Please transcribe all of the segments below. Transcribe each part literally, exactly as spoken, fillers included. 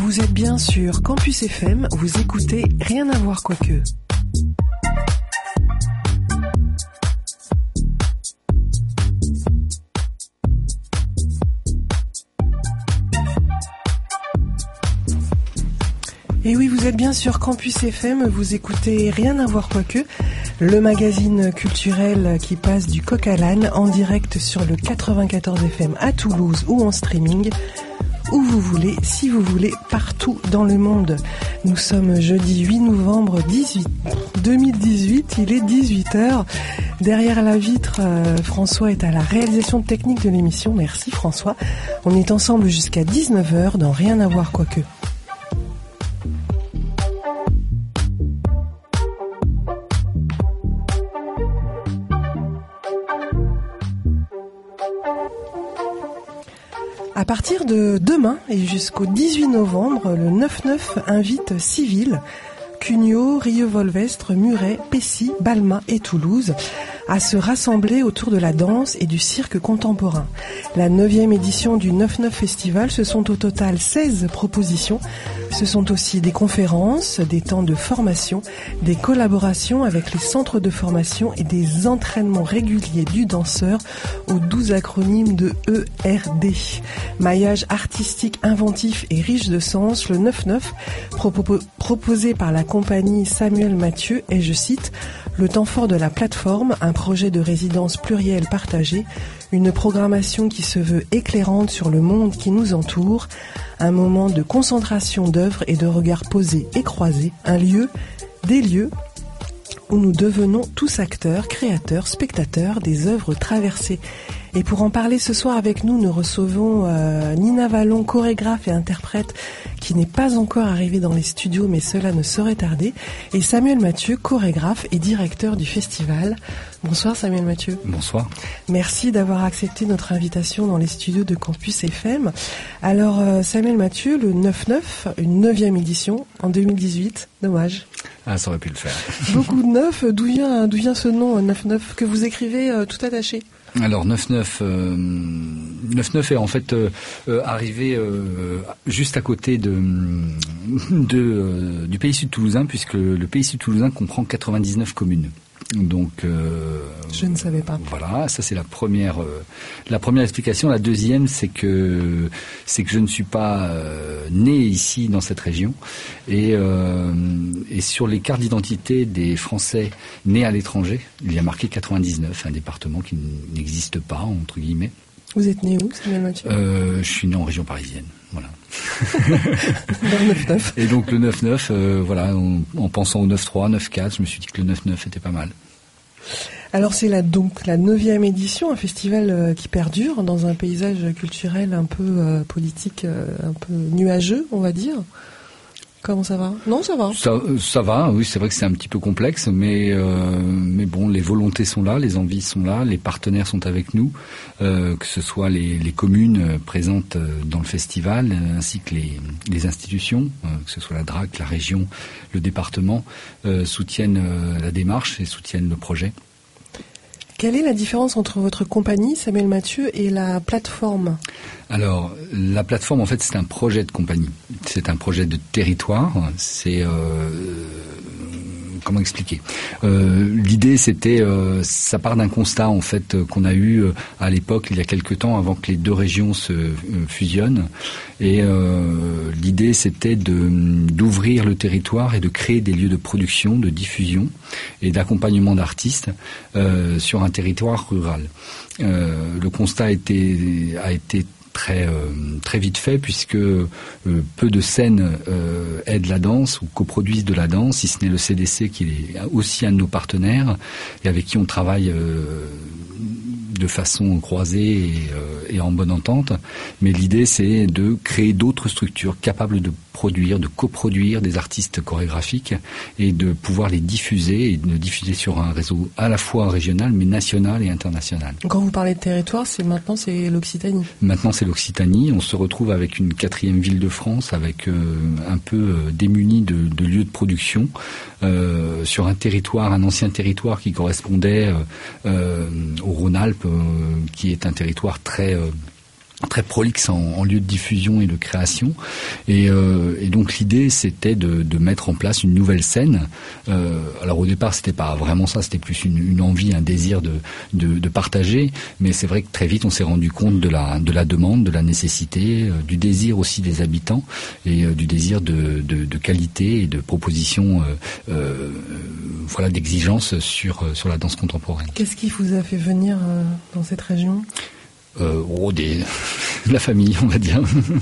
Vous êtes bien sur Campus F M, vous écoutez Rien à voir quoique. Et oui, vous êtes bien sur Campus F M, vous écoutez Rien à voir quoique, le magazine culturel qui passe du coq à l'âne en direct sur le quatre-vingt-quatorze F M à Toulouse ou en streaming, où vous voulez, si vous voulez, partout dans le monde. Nous sommes jeudi huit novembre deux mille dix-huit, il est dix-huit heures. Derrière la vitre, euh, François est à la réalisation technique de l'émission. Merci François. On est ensemble jusqu'à dix-neuf heures dans Rien à voir quoique. À partir de demain et jusqu'au dix-huit novembre, le neuf neuf invite Civil, Cugnot, Rieux-Volvestre, Muret, Pessy, Balma et Toulouse à se rassembler autour de la danse et du cirque contemporain. La neuvième édition du neuf neuf Festival, ce sont au total seize propositions. Ce sont aussi des conférences, des temps de formation, des collaborations avec les centres de formation et des entraînements réguliers du danseur aux douze acronymes de E R D. Maillage artistique inventif et riche de sens, le neuf neuf, propo- proposé par la compagnie Samuel Mathieu, est, je cite, le temps fort de la plateforme, un projet de résidence plurielle partagée, une programmation qui se veut éclairante sur le monde qui nous entoure, un moment de concentration d'œuvres et de regards posés et croisés, un lieu, des lieux où nous devenons tous acteurs, créateurs, spectateurs des œuvres traversées. Et pour en parler ce soir avec nous, nous recevons euh, Nina Vallon, chorégraphe et interprète, qui n'est pas encore arrivée dans les studios, mais cela ne saurait tarder, et Samuel Mathieu, chorégraphe et directeur du festival. Bonsoir Samuel Mathieu. Bonsoir. Merci d'avoir accepté notre invitation dans les studios de Campus F M. Alors euh, Samuel Mathieu, le neuf neuf, une neuvième édition en deux mille dix-huit, dommage. Ah, ça aurait pu le faire. Beaucoup de neuf, d'où vient, d'où vient ce nom neuf neuf, que vous écrivez euh, tout attaché? Alors neuf neuf, euh, neuf neuf est en fait euh, euh, arrivé euh, juste à côté de, de euh, du Pays Sud Toulousain, puisque le Pays Sud Toulousain comprend quatre-vingt-dix-neuf communes. Donc euh, je ne savais pas. Voilà, ça c'est la première euh, la première explication. La deuxième, c'est que c'est que je ne suis pas euh, né ici dans cette région, et euh, et sur les cartes d'identité des Français nés à l'étranger, il y a marqué quatre-vingt-dix-neuf, un département qui n'existe pas entre guillemets. Vous êtes né où, Samuel Mathieu? euh, Je suis né en région parisienne, voilà. Dans le neuf neuf. Et donc le neuf neuf, euh, voilà, en, en pensant au neuf trois, neuf quatre, je me suis dit que le neuf neuf était pas mal. Alors c'est la, donc la neuvième édition, un festival euh, qui perdure dans un paysage culturel un peu euh, politique, euh, un peu nuageux, on va dire. Comment ça va? Non, ça va. Ça, ça va, oui, c'est vrai que c'est un petit peu complexe, mais euh, mais bon, les volontés sont là, les envies sont là, les partenaires sont avec nous, euh, que ce soit les, les communes présentes dans le festival, ainsi que les, les institutions, euh, que ce soit la D R A C, la région, le département, euh, soutiennent euh, la démarche et soutiennent le projet. Quelle est la différence entre votre compagnie, Samuel Mathieu, et la plateforme? Alors, la plateforme, en fait, c'est un projet de compagnie. C'est un projet de territoire. C'est... Euh, comment expliquer euh, L'idée, c'était... Euh, ça part d'un constat, en fait, qu'on a eu euh, à l'époque, il y a quelques temps, avant que les deux régions se euh, fusionnent. Et euh, l'idée, c'était de, d'ouvrir le territoire et de créer des lieux de production, de diffusion et d'accompagnement d'artistes euh, sur un territoire rural. Euh, le constat a été, a été très euh, très vite fait, puisque euh, peu de scènes euh, aident la danse ou coproduisent de la danse, si ce n'est le C D C qui est aussi un de nos partenaires et avec qui on travaille euh, de façon croisée et, euh, et en bonne entente. Mais l'idée, c'est de créer d'autres structures capables de produire, de coproduire des artistes chorégraphiques et de pouvoir les diffuser et de les diffuser sur un réseau à la fois régional mais national et international. Quand vous parlez de territoire, c'est maintenant c'est l'Occitanie. Maintenant c'est l'Occitanie. On se retrouve avec une quatrième ville de France, avec euh, un peu euh, démunis de, de lieux de production euh, sur un territoire, un ancien territoire qui correspondait euh, euh, au Rhône-Alpes, euh, qui est un territoire très euh, très prolixe en, en lieu de diffusion et de création, et, euh, et donc l'idée c'était de, de mettre en place une nouvelle scène. Euh, alors au départ c'était pas vraiment ça, c'était plus une, une envie, un désir de, de, de partager, mais c'est vrai que très vite on s'est rendu compte de la, de la demande, de la nécessité, euh, du désir aussi des habitants et euh, du désir de, de, de qualité et de propositions, euh, euh, voilà, d'exigence sur, sur la danse contemporaine. Qu'est-ce qui vous a fait venir euh, dans cette région ? Euh, oh, des... la famille, on va dire.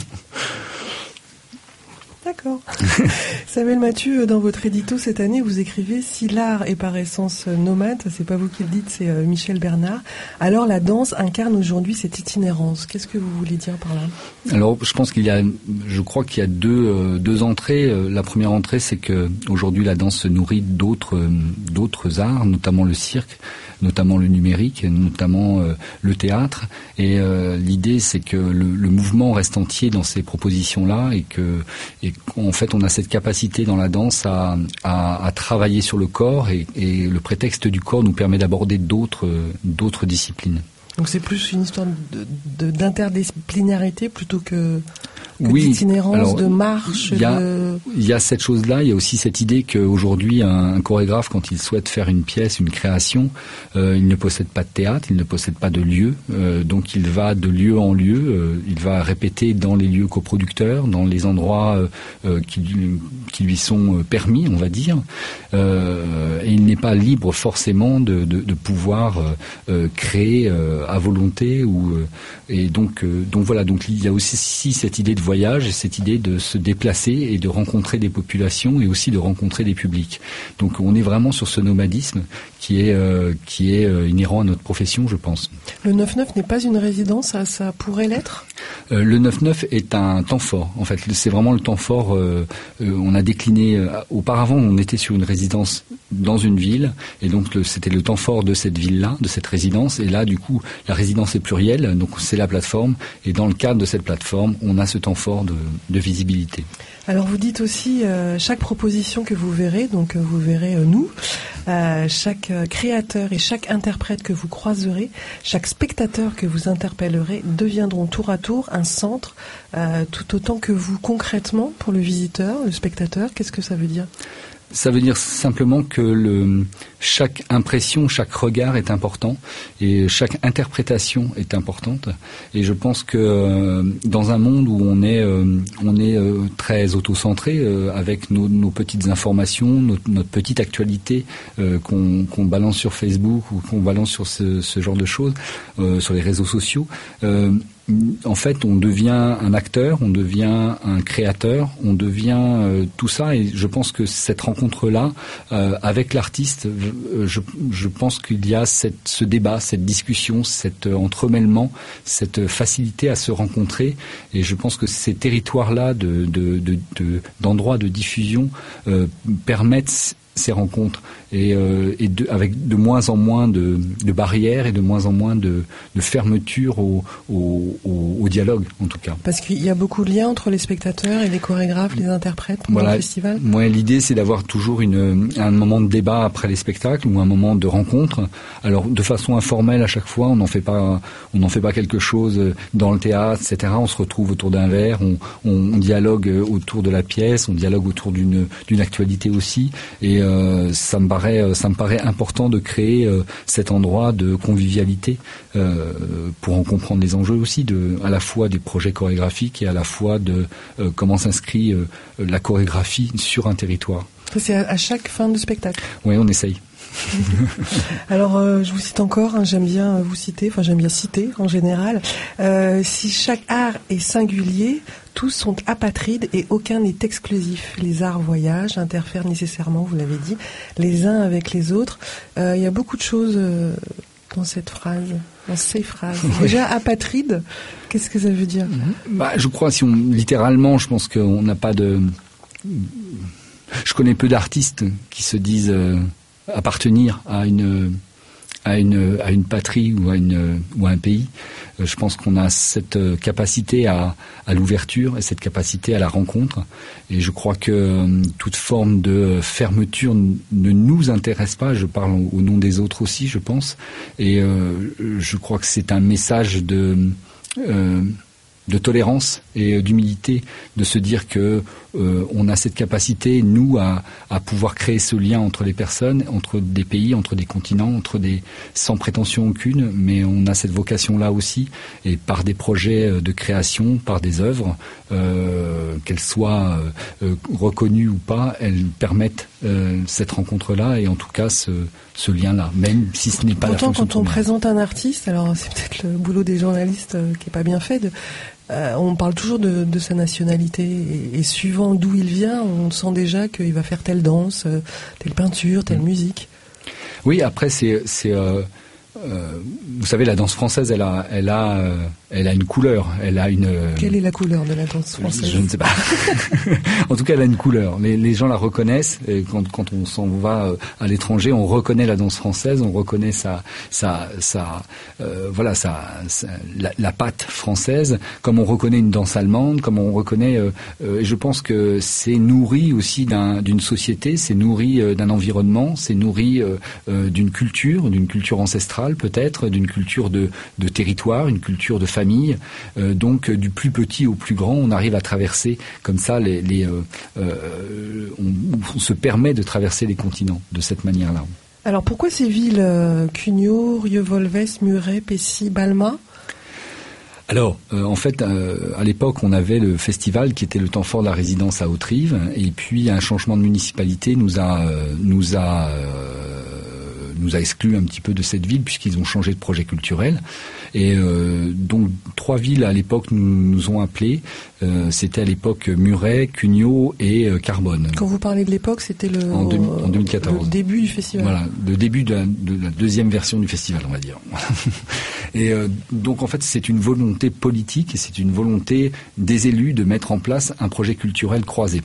D'accord. Samuel Mathieu, dans votre édito cette année, vous écrivez « Si l'art est par essence nomade », c'est pas vous qui le dites, c'est euh, Michel Bernard, alors la danse incarne aujourd'hui cette itinérance. Qu'est-ce que vous voulez dire par là ? Alors, je pense qu'il y a, je crois qu'il y a deux, euh, deux entrées. La première entrée, c'est que aujourd'hui la danse se nourrit d'autres, euh, d'autres arts, notamment le cirque, notamment le numérique, notamment euh, le théâtre. Et euh, l'idée, c'est que le, le mouvement reste entier dans ces propositions-là et que, et qu'en fait, on a cette capacité dans la danse à, à, à travailler sur le corps et, et le prétexte du corps nous permet d'aborder d'autres, d'autres disciplines. Donc c'est plus une histoire de, de, d'interdisciplinarité plutôt que, que oui, d'itinérance, alors, de marche. Il y, de... y a cette chose-là, il y a aussi cette idée qu'aujourd'hui, un, un chorégraphe, quand il souhaite faire une pièce, une création, euh, il ne possède pas de théâtre, il ne possède pas de lieu, euh, donc il va de lieu en lieu, euh, il va répéter dans les lieux coproducteurs, dans les endroits euh, qui, qui lui sont permis, on va dire, euh, et il n'est pas libre forcément de, de, de pouvoir euh, créer euh, à volonté ou euh, et donc euh, donc voilà, donc il y a aussi cette idée de voyage et cette idée de se déplacer et de rencontrer des populations et aussi de rencontrer des publics. Donc on est vraiment sur ce nomadisme qui est euh, qui est euh, inhérent à notre profession, je pense. Le neuf neuf n'est pas une résidence, ça, ça pourrait l'être ? euh, Le neuf neuf est un temps fort. En fait, c'est vraiment le temps fort. Euh, euh, on a décliné. Euh, auparavant, on était sur une résidence dans une ville, et donc le, c'était le temps fort de cette ville-là, de cette résidence. Et là, du coup, la résidence est plurielle, donc c'est la plateforme. Et dans le cadre de cette plateforme, on a ce temps fort de, de visibilité. Alors vous dites aussi, euh, chaque proposition que vous verrez, donc euh, vous verrez euh, nous, euh, chaque euh, créateur et chaque interprète que vous croiserez, chaque spectateur que vous interpellerez deviendront tour à tour un centre, euh, tout autant que vous concrètement pour le visiteur, le spectateur. Qu'est-ce que ça veut dire ? Ça veut dire simplement que le, chaque impression, chaque regard est important et chaque interprétation est importante. Et je pense que euh, dans un monde où on est, euh, on est euh, très auto-centré euh, avec nos, nos petites informations, notre, notre petite actualité euh, qu'on, qu'on balance sur Facebook ou qu'on balance sur ce, ce genre de choses, euh, sur les réseaux sociaux, euh, en fait, on devient un acteur, on devient un créateur, on devient euh, tout ça. Et je pense que cette rencontre-là, euh, avec l'artiste, je, je pense qu'il y a cette, ce débat, cette discussion, cet entremêlement, cette facilité à se rencontrer. Et je pense que ces territoires-là de, de, de, de, d'endroits de diffusion euh, permettent ces rencontres et, euh, et de, avec de moins en moins de, de barrières et de moins en moins de, de fermeture au, au, au, au dialogue, en tout cas. Parce qu'il y a beaucoup de liens entre les spectateurs et les chorégraphes, les interprètes pendant voilà. le festival. Moi, l'idée, c'est d'avoir toujours une, un moment de débat après les spectacles ou un moment de rencontre. Alors, de façon informelle à chaque fois, on n'en fait pas, on n'en fait pas quelque chose dans le théâtre, et cetera. On se retrouve autour d'un verre, on, on, on dialogue autour de la pièce, on dialogue autour d'une, d'une actualité aussi. Et Euh, ça me paraît, ça me paraît important de créer euh, cet endroit de convivialité euh, pour en comprendre les enjeux aussi, de, à la fois des projets chorégraphiques et à la fois de euh, comment s'inscrit euh, la chorégraphie sur un territoire. C'est à, à chaque fin de spectacle. Oui, on essaye. Alors, euh, je vous cite encore, hein, j'aime bien vous citer, enfin j'aime bien citer en général. Euh, si chaque art est singulier, tous sont apatrides et aucun n'est exclusif. Les arts voyagent, interfèrent nécessairement, vous l'avez dit, les uns avec les autres. Euh, il y a beaucoup de choses euh, dans cette phrase, dans ces phrases. Déjà, apatride, qu'est-ce que ça veut dire ? Bah, je crois, si on littéralement, je pense qu'on n'a pas de... Je connais peu d'artistes qui se disent... Euh... appartenir à une à une à une patrie ou à une ou à un pays. Je pense qu'on a cette capacité à à l'ouverture et cette capacité à la rencontre. Et je crois que toute forme de fermeture ne nous intéresse pas. Je parle au nom des autres aussi, je pense. Et euh, je crois que c'est un message de euh, de tolérance et d'humilité, de se dire que euh, on a cette capacité, nous, à, à pouvoir créer ce lien entre les personnes, entre des pays, entre des continents, entre des sans prétention aucune, mais on a cette vocation-là aussi, et par des projets de création, par des œuvres, euh, qu'elles soient euh, reconnues ou pas, elles permettent euh, cette rencontre-là et en tout cas ce, ce lien-là, même si ce n'est pas Pourtant, la fonction quand on première. présente un artiste, alors c'est peut-être le boulot des journalistes euh, qui est pas bien fait, de, euh, on parle toujours de, de sa nationalité et, et suivant d'où il vient, on sent déjà qu'il va faire telle danse, euh, telle peinture, telle mmh. musique. Oui, après c'est, c'est euh, euh, vous savez, la danse française, elle a, elle a, euh, elle a une couleur, elle a une. Euh, Quelle est la couleur de la danse française ? Je ne sais pas. En tout cas, elle a une couleur. Les, les gens la reconnaissent. Et quand, quand on s'en va à l'étranger, on reconnaît la danse française, on reconnaît sa, sa, sa, euh, voilà, sa, sa la, la patte française, comme on reconnaît une danse allemande, comme on reconnaît. Euh, euh, et je pense que c'est nourri aussi d'un, d'une société, c'est nourri euh, d'un environnement, c'est nourri euh, euh, d'une culture, d'une culture ancestrale peut-être, d'une culture de, de territoire, une culture de famille. Euh, donc du plus petit au plus grand, on arrive à traverser comme ça les, les euh, euh, on, on se permet de traverser les continents de cette manière-là. Alors pourquoi ces villes euh, Cugnaux, Rieux-Volvès, Muret, Pécy, Balma ? Alors, euh, en fait, euh, à l'époque, on avait le festival qui était le temps fort de la résidence à Hauterive, et puis un changement de municipalité nous a euh, nous a euh, nous a exclus un petit peu de cette ville puisqu'ils ont changé de projet culturel. Et euh, donc trois villes à l'époque nous, nous ont appelés. Euh, c'était à l'époque Muret, Cugnaux et euh, Carbone. Quand vous parlez de l'époque, c'était le en, deux, en deux mille quatorze. Le début du festival. Voilà, le début de la, de la deuxième version du festival, on va dire. Et euh, donc en fait, c'est une volonté politique et c'est une volonté des élus de mettre en place un projet culturel croisé.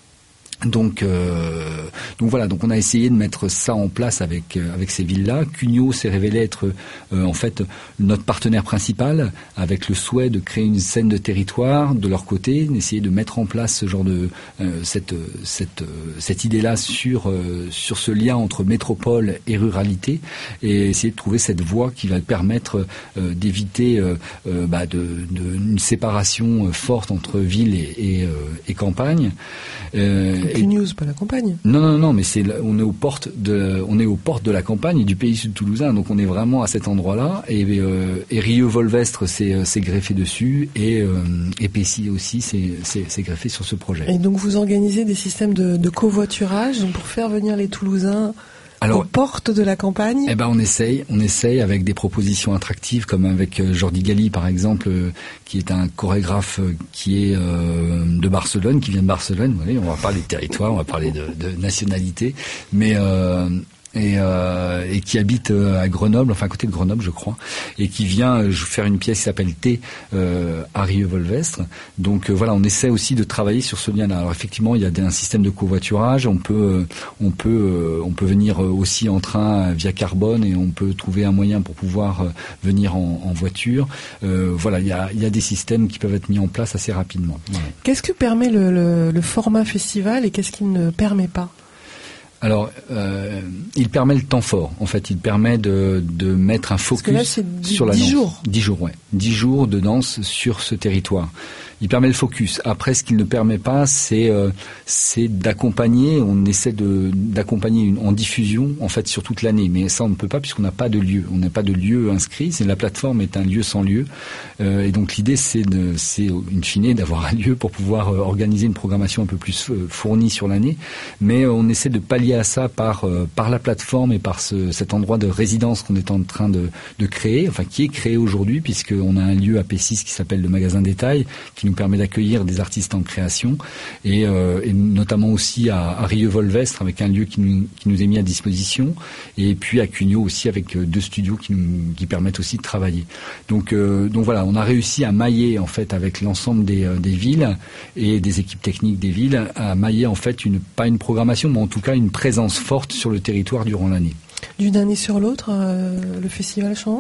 Donc, euh, donc voilà. Donc on a essayé de mettre ça en place avec euh, avec ces villes-là. Cugnaux s'est révélé être euh, en fait notre partenaire principal, avec le souhait de créer une scène de territoire de leur côté, d'essayer de mettre en place ce genre de euh, cette cette cette idée-là sur euh, sur ce lien entre métropole et ruralité, et essayer de trouver cette voie qui va permettre euh, d'éviter euh, euh, bah, de, de une séparation forte entre ville et et, euh, et campagne. Euh, Cugnaux, c'est pas la campagne. Non, non, non, mais c'est on est aux portes de, on est aux portes de la campagne et du pays sud toulousain, donc on est vraiment à cet endroit-là. Et, euh, et Rieux-Volvestre s'est, s'est greffé dessus, et, euh, et Pécy aussi s'est, s'est, s'est greffé sur ce projet. Et donc vous organisez des systèmes de, de covoiturage donc pour faire venir les Toulousains. Alors, aux portes de la campagne. Eh ben, on essaye, on essaye avec des propositions attractives, comme avec Jordi Gali, par exemple, euh, qui est un chorégraphe euh, qui est euh, de Barcelone, qui vient de Barcelone. Vous voyez, on va parler de territoire, on va parler de, de nationalité, mais euh, et, euh, et qui habite euh, à Grenoble, enfin à côté de Grenoble, je crois, et qui vient euh, faire une pièce qui s'appelle T euh, à Rieux-Volvestre. Donc euh, voilà, on essaie aussi de travailler sur ce lien-là. Alors effectivement, il y a des, un système de covoiturage. On peut, euh, on peut, euh, on peut venir aussi en train via Carbone, et on peut trouver un moyen pour pouvoir euh, venir en, en voiture. Euh, voilà, il y a, il y a des systèmes qui peuvent être mis en place assez rapidement. Voilà. Qu'est-ce que permet le, le, le format festival et qu'est-ce qu'il ne permet pas ? Alors, euh, il permet le temps fort. En fait, il permet de, de mettre un focus Parce que là, c'est dix, sur la dix danse. jours. Dix jours, ouais. Dix jours de danse sur ce territoire. Il permet le focus. Après, ce qu'il ne permet pas, c'est euh, c'est d'accompagner. On essaie de d'accompagner une, en diffusion, en fait, sur toute l'année. Mais ça, on ne peut pas puisqu'on n'a pas de lieu. On n'a pas de lieu inscrit. C'est la plateforme est un lieu sans lieu. Euh, et donc l'idée, c'est de, c'est in fine d'avoir un lieu pour pouvoir euh, organiser une programmation un peu plus euh, fournie sur l'année. Mais euh, on essaie de pallier à ça par euh, par la plateforme et par ce, cet endroit de résidence qu'on est en train de de créer, enfin qui est créé aujourd'hui, puisqu'on a un lieu à Pécy qui s'appelle le Magasin Détail, qui nous permet d'accueillir des artistes en création, et, euh, et notamment aussi à, à Rieux-Volvestre avec un lieu qui nous, qui nous est mis à disposition, et puis à Cugnaux aussi avec deux studios qui nous qui permettent aussi de travailler. Donc euh, donc voilà, on a réussi à mailler en fait avec l'ensemble des euh, des villes et des équipes techniques des villes, à mailler en fait une pas une programmation, mais en tout cas une présence forte sur le territoire durant l'année. D'une année sur l'autre, euh, le festival change ?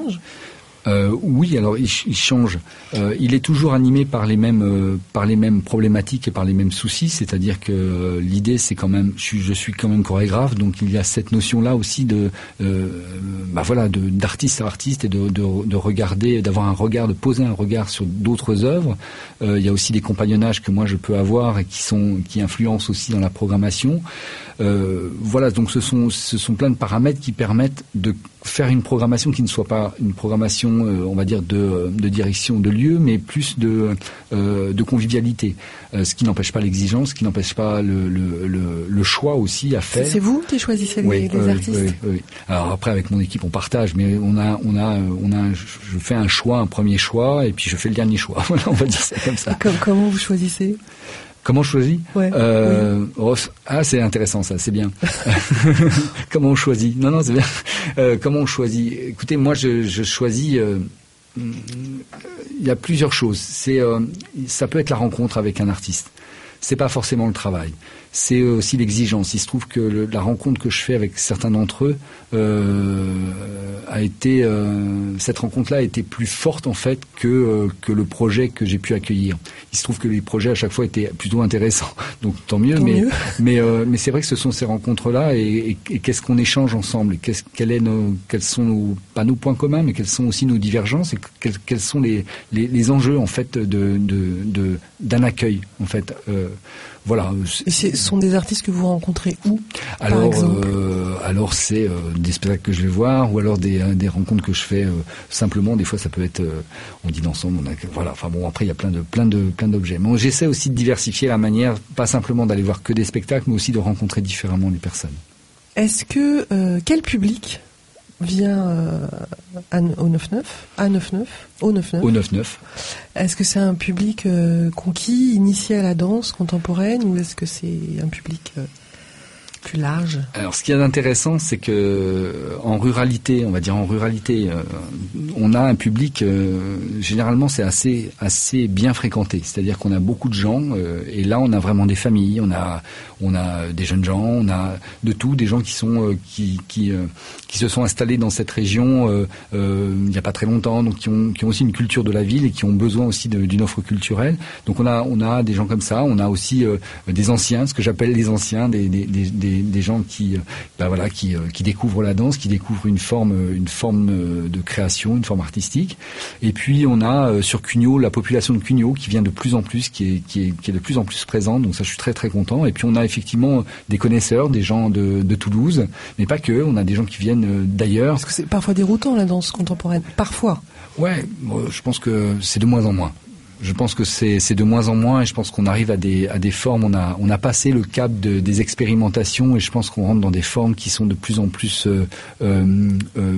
Euh, oui, alors il, il change. Euh, il est toujours animé par les mêmes euh, par les mêmes problématiques et par les mêmes soucis. C'est-à-dire que euh, l'idée, c'est quand même, je suis, je suis quand même chorégraphe, donc il y a cette notion-là aussi de, euh, bah voilà, de, d'artiste à artiste et de, de, de regarder, d'avoir un regard, de poser un regard sur d'autres œuvres. Euh, il y a aussi des compagnonnages que moi je peux avoir et qui sont qui influencent aussi dans la programmation. Euh, voilà, donc ce sont ce sont plein de paramètres qui permettent de faire une programmation qui ne soit pas une programmation, euh, on va dire, de, de direction de lieu, mais plus de, euh, de convivialité. Euh, ce qui n'empêche pas l'exigence, ce qui n'empêche pas le, le, le, le choix aussi à faire. C'est vous qui choisissez les, oui, les oui, artistes. Oui, oui. Alors après, avec mon équipe, on partage, mais on a, on a, on a, je fais un choix, un premier choix, et puis je fais le dernier choix. On va dire ça comme ça. Comme, comment vous choisissez ? Comment je choisis ouais, euh, oui. oh, Ah, c'est intéressant ça, c'est bien. Comment on choisit Non, non, c'est bien. Euh, comment on choisit Écoutez, moi, je, je choisis. Euh, il y a plusieurs choses. C'est, euh, ça peut être la rencontre avec un artiste. C'est pas forcément le travail. C'est aussi l'exigence. Il se trouve que le, la rencontre que je fais avec certains d'entre eux euh, a été euh, cette rencontre-là a été plus forte en fait que euh, que le projet que j'ai pu accueillir. Il se trouve que les projets à chaque fois étaient plutôt intéressants, donc tant mieux. Tant mais mieux. mais euh, mais c'est vrai que ce sont ces rencontres-là et, et, et qu'est-ce qu'on échange ensemble, et qu'est-ce, quel est nos, quels sont nos pas nos points communs, mais quels sont aussi nos divergences et quels, quels sont les, les les enjeux en fait de de, de d'un accueil en fait. Euh, Voilà. Et ce sont des artistes que vous rencontrez où, alors, par exemple euh, alors c'est euh, des spectacles que je vais voir, ou alors des, euh, des rencontres que je fais euh, simplement. Des fois, ça peut être, euh, on dîne ensemble. On a, voilà. Enfin bon, après il y a plein de plein de plein d'objets. Mais j'essaie aussi de diversifier la manière, pas simplement d'aller voir que des spectacles, mais aussi de rencontrer différemment les personnes. Est-ce que euh, quel public vient euh, à, au neuf neuf, à neuf neuf, au neuf neuf. Au neuf neuf. Est-ce que c'est un public euh, conquis, initié à la danse contemporaine, ou est-ce que c'est un public euh, plus large ? Alors, ce qu'il y a d'intéressant, c'est que en ruralité, on va dire en ruralité, euh, on a un public. Euh, généralement, c'est assez assez bien fréquenté. C'est-à-dire qu'on a beaucoup de gens, euh, et là, on a vraiment des familles. On a on a des jeunes gens, on a de tout, des gens qui sont euh, qui qui euh, qui se sont installés dans cette région euh, euh, il n'y a pas très longtemps, donc qui ont qui ont aussi une culture de la ville et qui ont besoin aussi de, d'une offre culturelle. Donc on a on a des gens comme ça. On a aussi euh, des anciens, ce que j'appelle les anciens, des des des, des, des gens qui ben voilà qui qui découvrent la danse, qui découvrent une forme une forme de création, une forme artistique. Et puis on a sur Cugnaux la population de Cugnaux qui vient de plus en plus, qui est qui est qui est de plus en plus présente. Donc ça, je suis très très content. Et puis on a effectivement des connaisseurs, des gens de, de Toulouse, mais pas que. On a des gens qui viennent d'ailleurs. Parce que c'est parfois déroutant la danse contemporaine. Parfois. Ouais, je pense que c'est de moins en moins. Je pense que c'est, c'est de moins en moins, et je pense qu'on arrive à des, à des formes. On a, on a passé le cap de, des expérimentations, et je pense qu'on rentre dans des formes qui sont de plus en plus euh, euh, euh,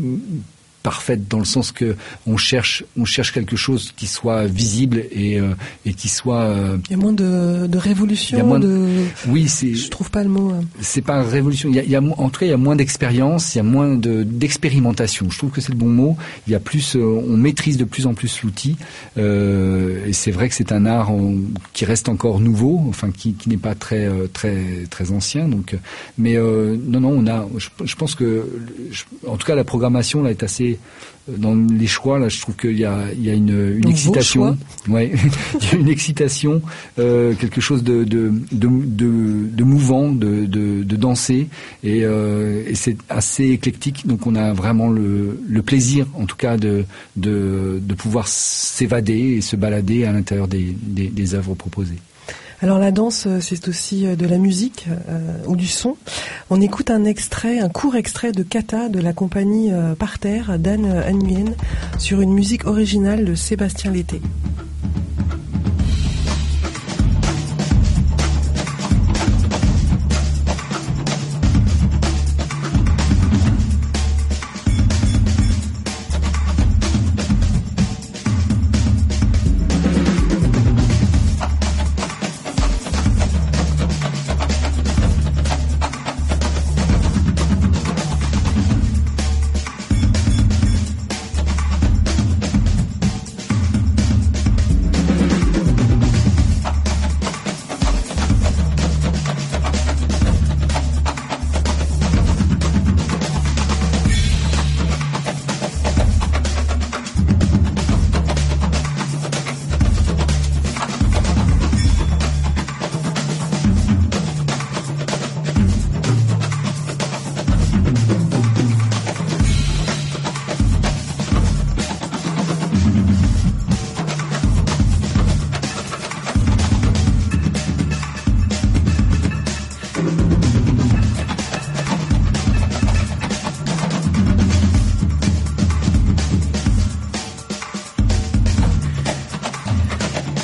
parfaite, dans le sens que on cherche on cherche quelque chose qui soit visible et euh, et qui soit euh, il y a moins de de révolution, il y a moins de, de oui, c'est je trouve pas le mot hein. C'est pas révolution, il y a, il y a en tout cas il y a moins d'expérience, il y a moins de d'expérimentation, je trouve que c'est le bon mot. Il y a plus, on maîtrise de plus en plus l'outil, euh, et c'est vrai que c'est un art on, qui reste encore nouveau, enfin qui qui n'est pas très très très ancien, donc mais euh, non non on a je, je pense que je, en tout cas la programmation là est assez. Dans les choix, là, je trouve qu'il y a, il y a une, une excitation. Ouais, il y a une excitation, euh, quelque chose de, de, de, de, de mouvant, de, de, de danser, et, euh, et c'est assez éclectique. Donc, on a vraiment le, le plaisir, en tout cas, de, de, de pouvoir s'évader et se balader à l'intérieur des, des, des œuvres proposées. Alors la danse, c'est aussi de la musique euh, ou du son. On écoute un extrait, un court extrait de Kata de la compagnie euh, Parterre d'Anne Nguyen sur une musique originale de Sébastien Lété.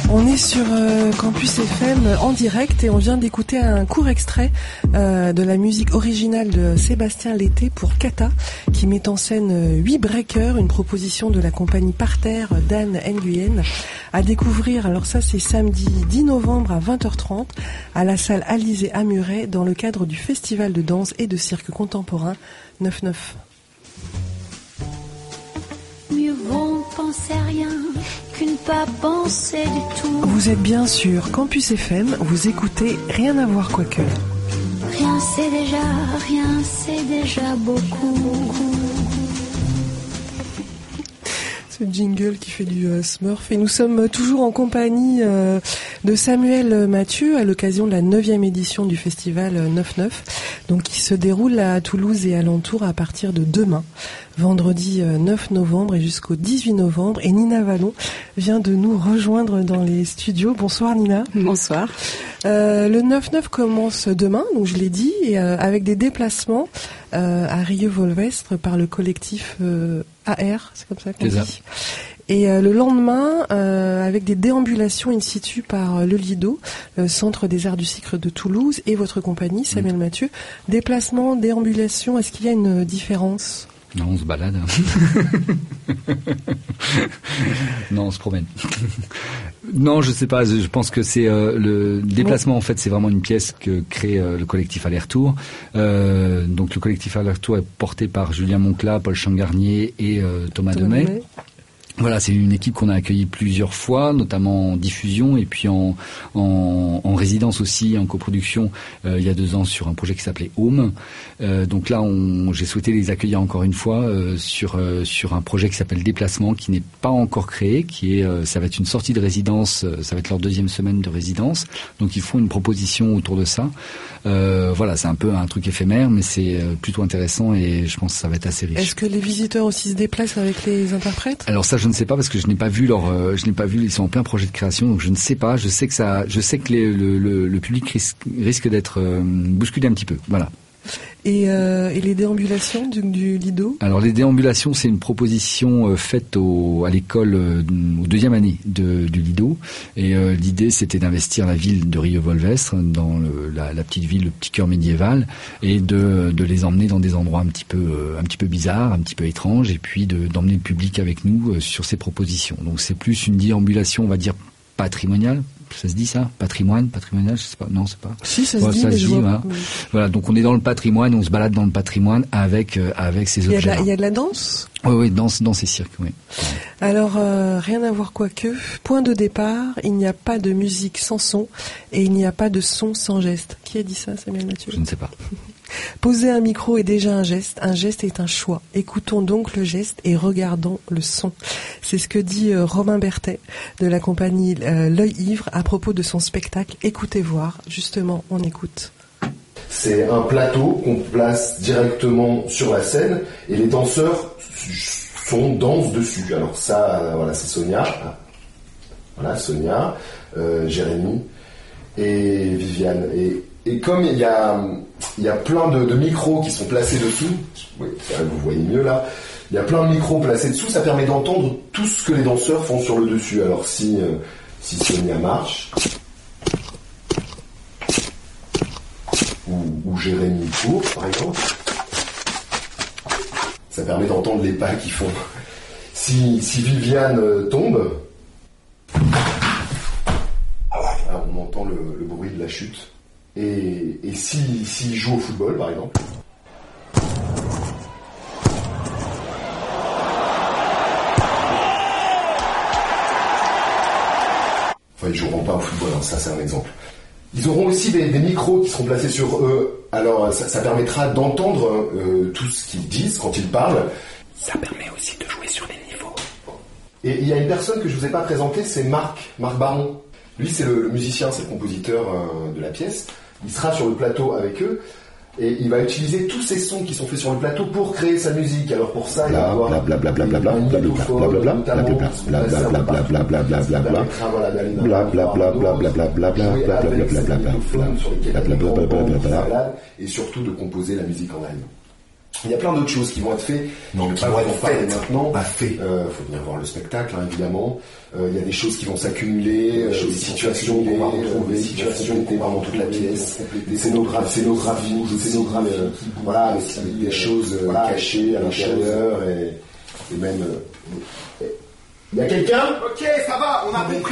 On est sur euh, Campus F M en direct et on vient d'écouter un court extrait euh, de la musique originale de Sébastien Lété pour Kata, qui met en scène euh, huit breakers, une proposition de la compagnie Parterre d'Anne Nguyen, à découvrir. Alors ça, c'est samedi dix novembre à vingt heures trente à la salle Alizé à Muret dans le cadre du festival de danse et de cirque contemporain neuf neuf. Mieux vaut penser à rien qu'une pas penser du tout. Vous êtes bien sûr Campus F M, vous écoutez Rien à voir quoique. Rien c'est déjà, rien c'est déjà beaucoup. Ce jingle qui fait du euh, Smurf. Et nous sommes toujours en compagnie euh, de Samuel Mathieu à l'occasion de la neuvième édition du festival neuf neuf, donc qui se déroule à Toulouse et alentour à partir de demain, vendredi neuf novembre et jusqu'au dix-huit novembre. Et Nina Vallon vient de nous rejoindre dans les studios. Bonsoir Nina. Bonsoir. Euh, le neuf neuf commence demain, donc je l'ai dit, et, euh, avec des déplacements euh, à Rieux-Volvestre par le collectif euh, A R, c'est comme ça qu'on c'est dit. Ça. Et euh, le lendemain, euh, avec des déambulations in situ par euh, le Lido, le Centre des Arts du Cirque de Toulouse, et votre compagnie, Samuel mmh. Mathieu. Déplacement, déambulation, est-ce qu'il y a une différence ? Non, on se balade. Non, on se promène. Non, je sais pas. Je pense que c'est euh, le déplacement. En fait, c'est vraiment une pièce que crée euh, le collectif Aller-Retour. Euh, donc, le collectif Aller-Retour est porté par Julien Moncla, Paul Changarnier et euh, Thomas, Thomas Demey. Demey. Voilà, c'est une équipe qu'on a accueillie plusieurs fois, notamment en diffusion et puis en, en, en résidence aussi, en coproduction, euh, il y a deux ans sur un projet qui s'appelait Home. Euh, donc là, on, j'ai souhaité les accueillir encore une fois euh, sur euh, sur un projet qui s'appelle Déplacement, qui n'est pas encore créé, qui est, euh, ça va être une sortie de résidence, euh, ça va être leur deuxième semaine de résidence. Donc ils font une proposition autour de ça. Euh, voilà, c'est un peu un truc éphémère, mais c'est plutôt intéressant et je pense que ça va être assez riche. Est-ce que les visiteurs aussi se déplacent avec les interprètes ? Alors ça, je ne sais pas parce que je n'ai pas vu leur, euh, je n'ai pas vu, ils sont en plein projet de création, donc je ne sais pas. Je sais que ça, je sais que les, le, le, le public risque, risque d'être euh, bousculé un petit peu. Voilà. Et, euh, et les déambulations du, du Lido ? Alors les déambulations, c'est une proposition euh, faite au, à l'école euh, au deuxième année de, du Lido. Et euh, l'idée, c'était d'investir la ville de Rieux-Volvestre dans le, la, la petite ville, le petit cœur médiéval, et de, de les emmener dans des endroits un petit peu, euh, un petit peu bizarres, un petit peu étranges, et puis de, d'emmener le public avec nous euh, sur ces propositions. Donc c'est plus une déambulation, on va dire patrimoniale. Ça se dit ça ? Patrimoine, patrimonial, je sais pas. Non, c'est pas. Si, ça se ouais, dit. Ça mais se je dit, vois... voilà. Oui. Voilà. Donc on est dans le patrimoine, on se balade dans le patrimoine avec euh, avec ces objets. Il y a de la danse ? Oui, oui, danse, danse et cirque, oui. Alors, euh, rien à voir quoique. Point de départ, il n'y a pas de musique sans son et il n'y a pas de son sans geste. Qui a dit ça, Samuel Mathieu ? Je ne sais pas. Poser un micro est déjà un geste, un geste est un choix. Écoutons donc le geste et regardons le son. C'est ce que dit euh, Romain Berthet de la compagnie euh, L'Œil Ivre à propos de son spectacle Écoutez voir. Justement, on écoute. C'est un plateau qu'on place directement sur la scène et les danseurs sont dansent dessus. Alors ça, euh, voilà, c'est Sonia, voilà Sonia, euh, Jérémy et Viviane. Et Et comme il y a, il y a plein de, de micros qui sont placés dessous, oui, vous voyez mieux là, il y a plein de micros placés dessous, ça permet d'entendre tout ce que les danseurs font sur le dessus. Alors si, euh, si Sonia marche, ou, ou Jérémy court par exemple, ça permet d'entendre les pas qu'ils font. Si, si Viviane euh, tombe, là, on entend le, le bruit de la chute. Et, et s'il si, si joue au football, par exemple, enfin, ils joueront pas au football, hein, ça c'est un exemple. Ils auront aussi des, des micros qui seront placés sur eux, alors ça, ça permettra d'entendre euh, tout ce qu'ils disent quand ils parlent. Ça permet aussi de jouer sur les niveaux. Et il y a une personne que je vous ai pas présentée, c'est Marc, Marc Baron. Lui, c'est le, le musicien, c'est le compositeur euh, de la pièce. Il sera sur le plateau avec eux et il va utiliser tous ces sons qui sont faits sur le plateau pour créer sa musique. Alors pour ça, il va avoir un magnétophone, et surtout de composer la musique en live. Il y a plein d'autres choses qui vont être faites, non, qui vont être faites maintenant. Pas fait. Euh, faut venir voir le spectacle, hein, évidemment. Euh, il y a des choses qui vont s'accumuler, euh, des situations qu'on va retrouver, des situations qui compléter vraiment toute la pièce, des scénographies, scénographies, scénographies, euh, voilà, avec des choses euh, cachées à l'intérieur et, et même. Euh, il y a quelqu'un ? Ok, ça va, on a compris.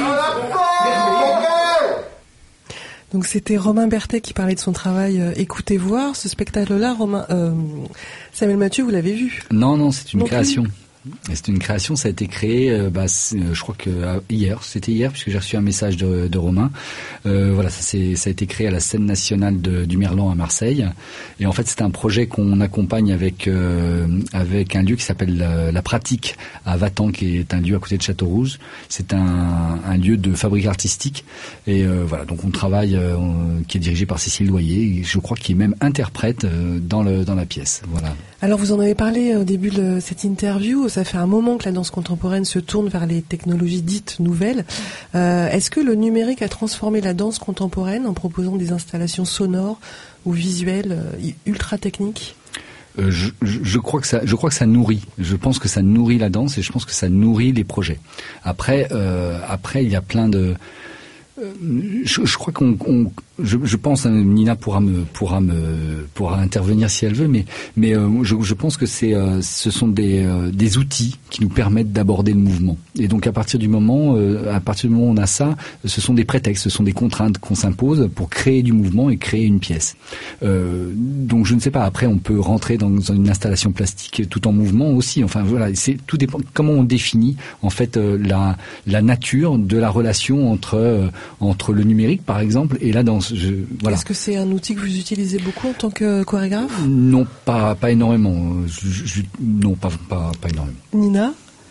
Donc c'était Romain Berthet qui parlait de son travail euh, Écoutez voir. Ce spectacle-là, Romain, euh, Samuel Mathieu, vous l'avez vu ? Non, non, c'est une non création. Plus. Et c'est une création, ça a été créé, euh, bah, je crois que euh, hier, c'était hier, puisque j'ai reçu un message de, de Romain. Euh, voilà, ça, c'est, ça a été créé à la Scène nationale de, du Merlan à Marseille. Et en fait, c'est un projet qu'on accompagne avec euh, avec un lieu qui s'appelle la, la Pratique à Vatan, qui est un lieu à côté de Châteaurouge. C'est un, un lieu de fabrique artistique. Et euh, voilà, donc on travaille, euh, on, qui est dirigé par Cécile Loyer, et je crois qu'il est même interprète euh, dans le dans la pièce. Voilà. Alors vous en avez parlé au début de cette interview, ça fait un moment que la danse contemporaine se tourne vers les technologies dites nouvelles. Euh, est-ce que le numérique a transformé la danse contemporaine en proposant des installations sonores ou visuelles euh, ultra techniques ? Euh, je, je, je crois que ça, je crois que ça nourrit. Je pense que ça nourrit la danse et je pense que ça nourrit les projets. Après, euh, après il y a plein de. Euh, je, je crois qu'on, on, je, je pense, hein, Nina pourra me, pourra me, pourra intervenir si elle veut, mais, mais euh, je, je pense que c'est, euh, ce sont des, euh, des outils qui nous permettent d'aborder le mouvement. Et donc à partir du moment, euh, à partir du moment où on a ça, ce sont des prétextes, ce sont des contraintes qu'on s'impose pour créer du mouvement et créer une pièce. Euh, donc je ne sais pas. Après, on peut rentrer dans, dans une installation plastique tout en mouvement aussi. Enfin voilà, c'est tout dépend comment on définit en fait euh, la, la nature de la relation entre euh, entre le numérique par exemple et la danse. Je, voilà. Est-ce que c'est un outil que vous utilisez beaucoup en tant que chorégraphe ? Non, pas pas énormément. Je, je, non, pas, pas pas énormément. Nina ?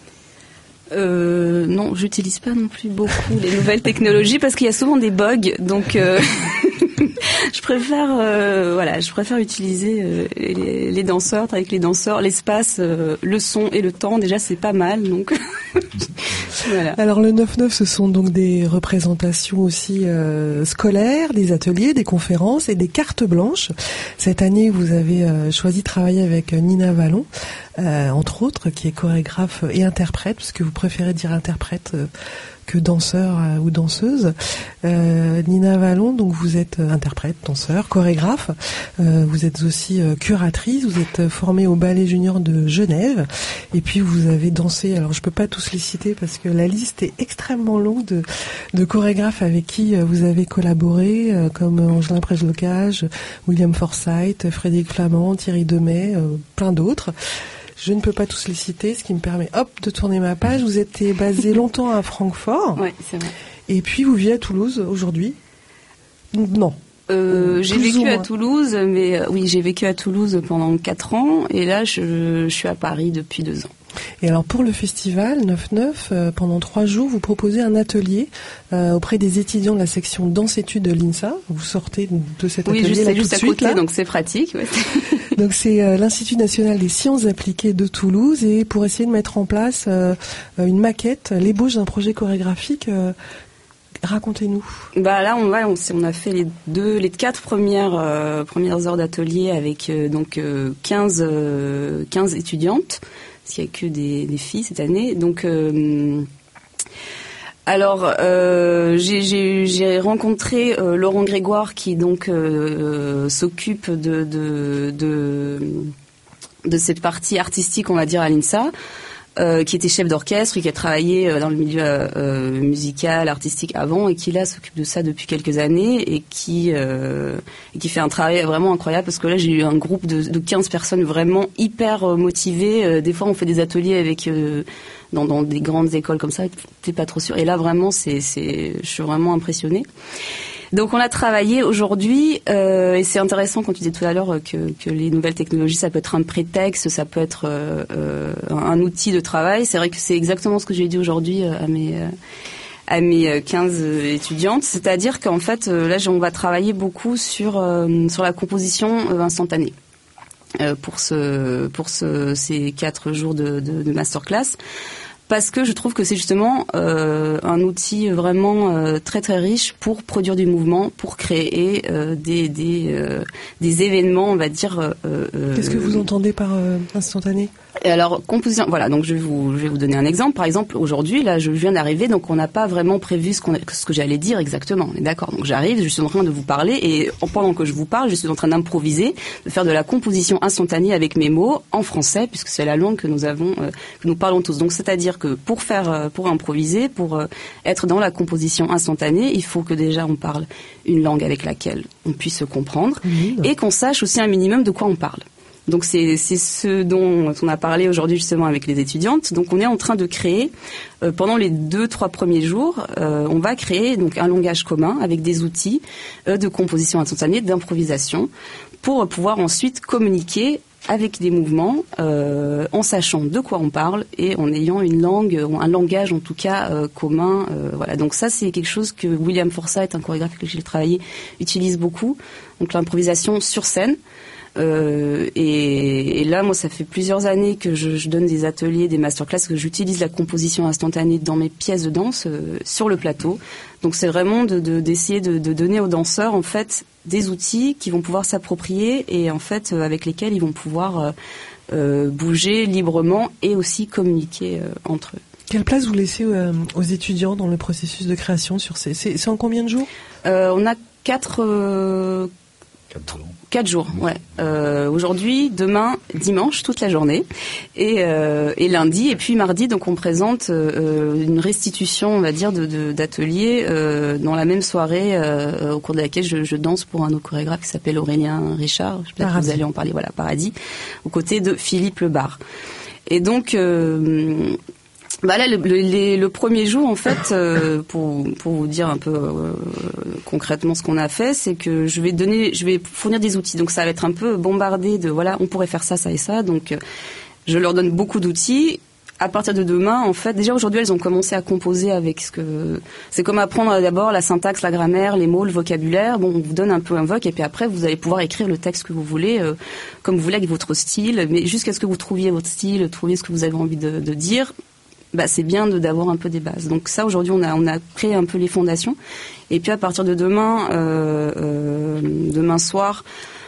Euh, non, j'utilise pas non plus beaucoup les nouvelles technologies parce qu'il y a souvent des bugs, donc euh, je préfère, euh, voilà, je préfère utiliser euh, les, les danseurs, avec les danseurs, l'espace, euh, le son et le temps. Déjà, c'est pas mal, donc. Voilà. Alors le neuf neuf, ce sont donc des représentations aussi euh, scolaires, des ateliers, des conférences et des cartes blanches. Cette année, vous avez euh, choisi de travailler avec Nina Vallon, euh, entre autres, qui est chorégraphe et interprète, parce que vous préférez dire interprète euh, que danseur euh, ou danseuse. Euh, Nina Vallon, donc vous êtes interprète, danseur, chorégraphe. Euh, vous êtes aussi euh, curatrice. Vous êtes formée au Ballet Junior de Genève. Et puis vous avez dansé. Alors je peux pas tous les citer parce que la liste est extrêmement longue de, de chorégraphes avec qui euh, vous avez collaboré, euh, comme Angelin Prejlocage, William Forsythe, Frédéric Flamand, Thierry Demey, euh, plein d'autres. Je ne peux pas tous les citer, ce qui me permet, hop, de tourner ma page. Vous étiez basé longtemps à Francfort. Oui, c'est vrai. Et puis, vous vivez à Toulouse aujourd'hui ? Non. Euh, j'ai vécu à Toulouse, mais euh, oui, j'ai vécu à Toulouse pendant quatre ans. Et là, je, je suis à Paris depuis deux ans. Et alors pour le festival neuf neuf, euh, pendant trois jours, vous proposez un atelier euh, auprès des étudiants de la section danse-études de l'INSA. Vous sortez de cet oui, atelier juste, là juste tout à de suite, côté, là. donc c'est pratique. Ouais. Donc c'est euh, l'Institut national des sciences appliquées de Toulouse, et pour essayer de mettre en place euh, une maquette, l'ébauche d'un projet chorégraphique. Euh, Racontez-nous. Bah là, on va, on, on a fait les deux, les quatre premières euh, premières heures d'atelier avec euh, donc euh, quinze, euh, quinze étudiantes. Parce qu'il n'y a que des, des filles cette année. Donc, euh, alors, euh, j'ai, j'ai, j'ai rencontré euh, Laurent Grégoire qui donc euh, s'occupe de, de, de, de cette partie artistique, on va dire, à l'INSA. Euh, qui était chef d'orchestre et qui a travaillé euh, dans le milieu euh, musical, artistique avant, et qui là s'occupe de ça depuis quelques années et qui euh, et qui fait un travail vraiment incroyable, parce que là j'ai eu un groupe de, de quinze personnes vraiment hyper euh, motivées. Euh, des fois on fait des ateliers avec euh, dans, dans des grandes écoles comme ça, t'es pas trop sûr. Et là vraiment c'est c'est je suis vraiment impressionnée. Donc on a travaillé aujourd'hui, euh, et c'est intéressant quand tu disais tout à l'heure que, que les nouvelles technologies, ça peut être un prétexte, ça peut être euh, euh, un outil de travail. C'est vrai que c'est exactement ce que j'ai dit aujourd'hui à mes à mes quinze étudiantes, c'est-à-dire qu'en fait là on va travailler beaucoup sur euh, sur la composition instantanée euh, pour ce pour ce ces quatre jours de, de, de masterclass. parce que je trouve que c'est justement euh, un outil vraiment euh, très très riche pour produire du mouvement, pour créer euh, des des euh, des événements, on va dire. Euh, Qu'est-ce que vous entendez par euh, instantané ? Et alors, composition, voilà, donc je vais vous, je vais vous donner un exemple. Par exemple, aujourd'hui, là, je viens d'arriver, donc on n'a pas vraiment prévu ce qu'on, ce que j'allais dire exactement. On est d'accord. Donc j'arrive, je suis en train de vous parler, et pendant que je vous parle, je suis en train d'improviser, de faire de la composition instantanée avec mes mots en français, puisque c'est la langue que nous avons, euh, que nous parlons tous. Donc c'est-à-dire que pour faire, euh, pour improviser, pour euh, être dans la composition instantanée, il faut que déjà on parle une langue avec laquelle on puisse se comprendre, mmh. et qu'on sache aussi un minimum de quoi on parle. Donc c'est c'est ce dont on a parlé aujourd'hui justement avec les étudiantes. Donc on est en train de créer euh, pendant les deux trois premiers jours, euh, on va créer donc un langage commun avec des outils euh, de composition instantanée, d'improvisation, pour pouvoir ensuite communiquer avec des mouvements, euh, en sachant de quoi on parle et en ayant une langue, un langage en tout cas euh, commun. Euh, voilà. Donc ça c'est quelque chose que William Forsythe, un chorégraphe avec lequel j'ai travaillé, utilise beaucoup. Donc l'improvisation sur scène. Euh, et, et là, moi, ça fait plusieurs années que je, je donne des ateliers, des masterclass, que j'utilise la composition instantanée dans mes pièces de danse euh, sur le plateau. Donc, c'est vraiment de, de, d'essayer de, de donner aux danseurs, en fait, des outils qui vont pouvoir s'approprier et, en fait, euh, avec lesquels ils vont pouvoir euh, euh, bouger librement et aussi communiquer euh, entre eux. Quelle place vous laissez euh, aux étudiants dans le processus de création sur ces... C'est, c'est en combien de jours ? euh, On a quatre... Euh, Quatre jours. Quatre jours, ouais. Euh, aujourd'hui, demain, dimanche, toute la journée, et, euh, et lundi, et puis mardi, donc on présente euh, une restitution, on va dire, de, de, d'ateliers euh, dans la même soirée euh, au cours de laquelle je, je danse pour un autre chorégraphe qui s'appelle Aurélien Richard. Je sais pas si vous allez en parler, voilà, Paradis, aux côtés de Philippe Lebar. Et donc. Euh, Bah là, le, le, le premier jour, en fait, euh, pour pour vous dire un peu euh, concrètement ce qu'on a fait, c'est que je vais donner, je vais fournir des outils. Donc ça va être un peu bombardé de voilà, on pourrait faire ça, ça et ça. Donc euh, je leur donne beaucoup d'outils. À partir de demain, en fait, déjà aujourd'hui, elles ont commencé à composer avec ce que c'est comme apprendre d'abord la syntaxe, la grammaire, les mots, le vocabulaire. Bon, on vous donne un peu un voc et puis après, vous allez pouvoir écrire le texte que vous voulez, euh, comme vous voulez avec votre style, mais jusqu'à ce que vous trouviez votre style, trouviez ce que vous avez envie de, de dire. Bah, c'est bien de, d'avoir un peu des bases. Donc ça, aujourd'hui, on a, on a créé un peu les fondations. Et puis à partir de demain, euh, euh, demain soir,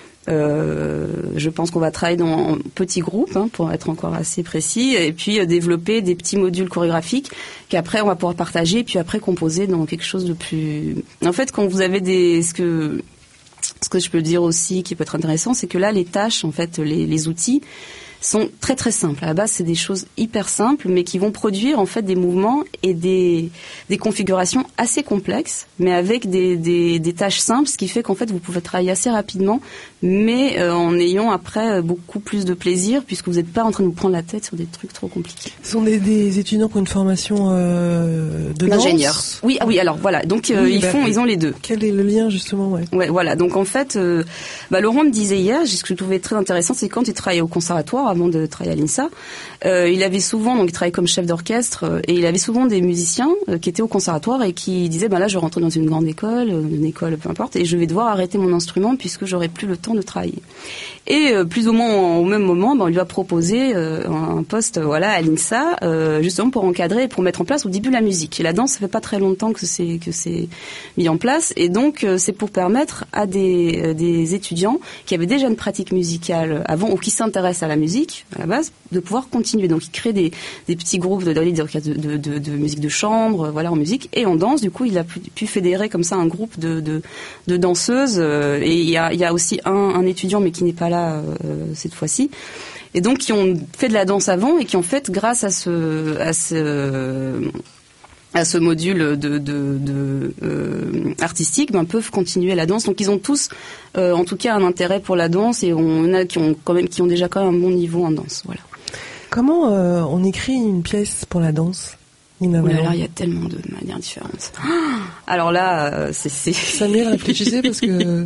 euh, je pense qu'on va travailler dans un petit groupe, hein, pour être encore assez précis, et puis euh, développer des petits modules chorégraphiques qu'après on va pouvoir partager, et puis après composer dans quelque chose de plus... En fait, quand vous avez des... Ce que, ce que je peux dire aussi qui peut être intéressant, c'est que là, les tâches, en fait, les, les outils, sont très très simples. À la base, c'est des choses hyper simples, mais qui vont produire en fait des mouvements et des des configurations assez complexes, mais avec des des, des tâches simples, ce qui fait qu'en fait vous pouvez travailler assez rapidement, mais euh, en ayant après beaucoup plus de plaisir, puisque vous n'êtes pas en train de vous prendre la tête sur des trucs trop compliqués. Ce sont des, des étudiants qui ont une formation euh, de danse. D'ingénieur. Oui, ah oui. Alors voilà. Donc euh, oui, ils bah, font, ils ont les deux. Quel est le lien justement, ouais. Ouais, voilà. Donc en fait, euh, bah, Laurent me disait hier, ce que je trouvais très intéressant, c'est quand il travaillait au conservatoire avant de travailler à l'INSA, euh, il avait souvent, donc il travaillait comme chef d'orchestre, euh, et il avait souvent des musiciens euh, qui étaient au conservatoire et qui disaient, bah là, je rentre dans une grande école, une école, peu importe, et je vais devoir arrêter mon instrument puisque j'aurai plus le temps de travailler. Et euh, plus ou moins au même moment, bah, on lui a proposé euh, un poste, voilà, à l'INSA, euh, justement pour encadrer et pour mettre en place au début la musique. Et la danse, ça fait pas très longtemps que c'est que c'est mis en place, et donc euh, c'est pour permettre à des euh, des étudiants qui avaient déjà une pratique musicale avant ou qui s'intéressent à la musique à la base, de pouvoir continuer. Donc il crée des des petits groupes de de, de, de, de musique de chambre, voilà, en musique et en danse. Du coup, il a pu, pu fédérer comme ça un groupe de de, de danseuses. Euh, et il y a il y a aussi un, un étudiant, mais qui n'est pas là euh, cette fois-ci. Et donc qui ont fait de la danse avant et qui en fait, grâce à ce à ce à ce module de, de, de euh, artistique, ben, peuvent continuer la danse. Donc ils ont tous, euh, en tout cas, un intérêt pour la danse, et on a qui ont quand même qui ont déjà quand même un bon niveau en danse. Voilà. Comment euh, on écrit une pièce pour la danse, Nina Valland ? Alors il y a tellement de manières différentes. Alors là, euh, c'est, c'est... Samuel, réfléchissez parce que.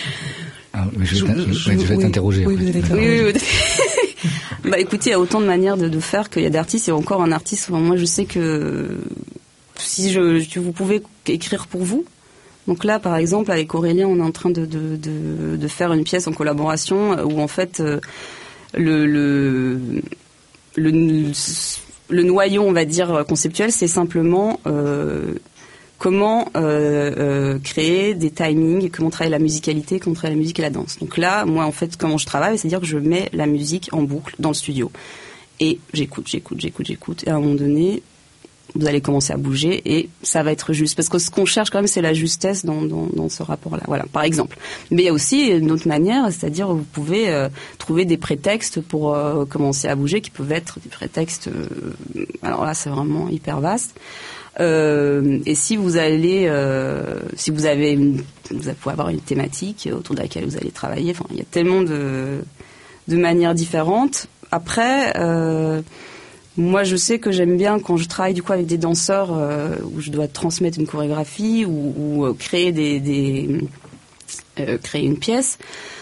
Ah, mais je vais, je, je, je vais t'interroger. Oui, oui, vous allez oui, oui, oui. Bah écoutez, il y a autant de manières de, de faire qu'il y a d'artistes. Et encore un artiste, moi je sais que si je, je vous pouvez écrire pour vous. Donc là, par exemple, avec Aurélien, on est en train de, de, de, de faire une pièce en collaboration où en fait le le le, le noyau, on va dire conceptuel, c'est simplement euh, comment euh, euh, créer des timings, comment travailler la musicalité, comment travailler la musique et la danse. Donc là, moi, en fait, comment je travaille, c'est-à-dire que je mets la musique en boucle dans le studio. Et j'écoute, j'écoute, j'écoute, j'écoute. Et à un moment donné, vous allez commencer à bouger et ça va être juste. Parce que ce qu'on cherche quand même, c'est la justesse dans, dans, dans ce rapport-là. Voilà, par exemple. Mais il y a aussi une autre manière, c'est-à-dire vous pouvez euh, trouver des prétextes pour euh, commencer à bouger, qui peuvent être des prétextes... Euh, alors là, c'est vraiment hyper vaste. Euh, et si vous allez, euh, si vous avez, une, vous pouvez avoir une thématique autour de laquelle vous allez travailler. Enfin, il y a tellement de, de manières différentes. Après, euh, moi, je sais que j'aime bien quand je travaille du coup avec des danseurs euh, où je dois transmettre une chorégraphie ou, ou créer des, des euh, créer une pièce.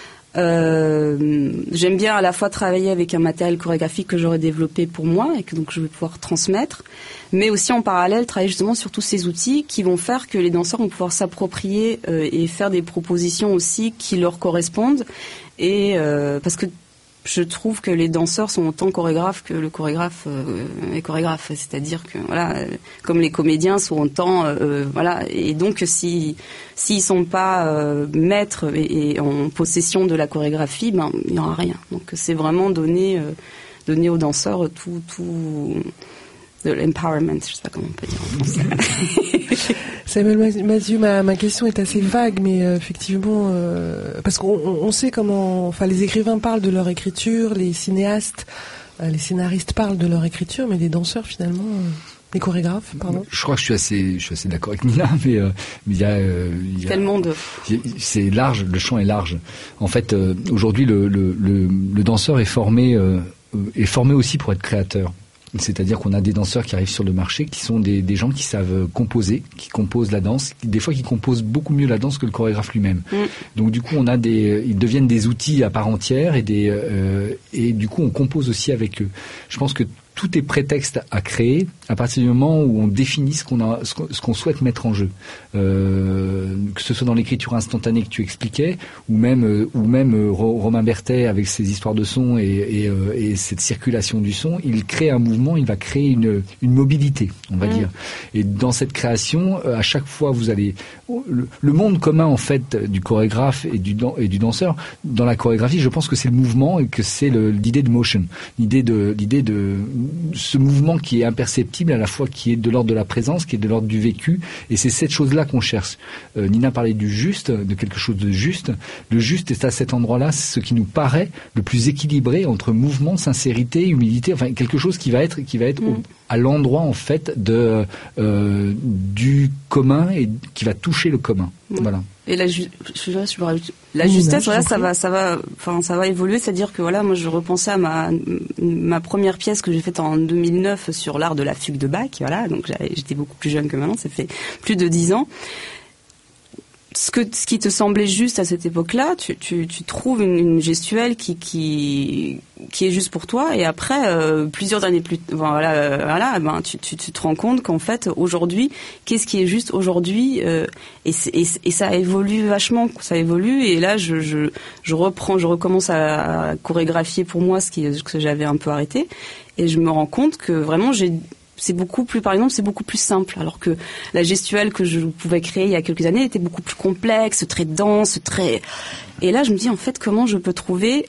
Euh, j'aime bien à la fois travailler avec un matériel chorégraphique que j'aurais développé pour moi et que donc je vais pouvoir transmettre, mais aussi en parallèle travailler justement sur tous ces outils qui vont faire que les danseurs vont pouvoir s'approprier euh, et faire des propositions aussi qui leur correspondent. Et euh, parce que je trouve que les danseurs sont autant chorégraphes que le chorégraphe euh, est chorégraphe, c'est-à-dire que voilà, euh, comme les comédiens sont autant, euh, voilà, et donc si s'ils sont pas euh, maîtres et, et en possession de la chorégraphie, ben il y aura rien. Donc c'est vraiment donner euh, donner aux danseurs tout tout de l'empowerment, je sais pas comment on peut dire en français. Samuel Mathieu, ma, ma question est assez vague, mais euh, effectivement, euh, parce qu'on on sait comment, enfin, les écrivains parlent de leur écriture, les cinéastes, euh, les scénaristes parlent de leur écriture, mais les danseurs, finalement, euh, les chorégraphes, pardon. Je crois que je suis assez, je suis assez d'accord avec Nina, mais euh, il y a, euh, il y a tellement de. C'est large, le champ est large. En fait, euh, aujourd'hui, le, le, le, le danseur est formé, euh, est formé aussi pour être créateur. C'est-à-dire qu'on a des danseurs qui arrivent sur le marché, qui sont des, des gens qui savent composer, qui composent la danse, des fois qui composent beaucoup mieux la danse que le chorégraphe lui-même. Mm. Donc du coup, on a des, ils deviennent des outils à part entière et des, euh, et du coup, on compose aussi avec eux. Je pense que tout est prétexte à créer à partir du moment où on définit ce qu'on a, ce qu'on souhaite mettre en jeu, euh, que ce soit dans l'écriture instantanée que tu expliquais, ou même, euh, ou même euh, Romain Berthet avec ses histoires de son et, et, euh, et cette circulation du son, il crée un mouvement, il va créer une, une mobilité, on va mmh. dire. Et dans cette création, euh, à chaque fois, vous allez le, le monde commun en fait du chorégraphe et du, et du danseur dans la chorégraphie, je pense que c'est le mouvement et que c'est l'idée de motion, l'idée de, l'idée de ce mouvement qui est imperceptible à la fois, qui est de l'ordre de la présence, qui est de l'ordre du vécu, et c'est cette chose-là qu'on cherche. Euh, Nina parlait du juste, de quelque chose de juste. Le juste est à cet endroit-là, ce qui nous paraît le plus équilibré entre mouvement, sincérité, humilité, enfin quelque chose qui va être, qui va être mmh. au, à l'endroit en fait de euh, du commun et qui va toucher le commun. Mmh. Voilà. Et la, ju- je, je, je, la justesse, voilà, ça va, ça va, enfin, ça va évoluer. C'est-à-dire que voilà, moi, je repensais à ma ma première pièce que j'ai faite en deux mille neuf sur l'art de la fugue de Bach. Voilà, donc j'étais beaucoup plus jeune que maintenant. Ça fait plus de dix ans. Ce que ce qui te semblait juste à cette époque-là, tu tu tu trouves une, une gestuelle qui qui qui est juste pour toi, et après euh, plusieurs années plus voilà euh, voilà ben tu tu tu te rends compte qu'en fait aujourd'hui qu'est-ce qui est juste aujourd'hui euh, et, et et ça évolue vachement, ça évolue, et là je je je reprends je recommence à, à chorégraphier pour moi ce qui ce que j'avais un peu arrêté, et je me rends compte que vraiment j'ai c'est beaucoup plus, par exemple, c'est beaucoup plus simple. Alors que la gestuelle que je pouvais créer il y a quelques années était beaucoup plus complexe, très dense, très... Et là, je me dis, en fait, comment je peux trouver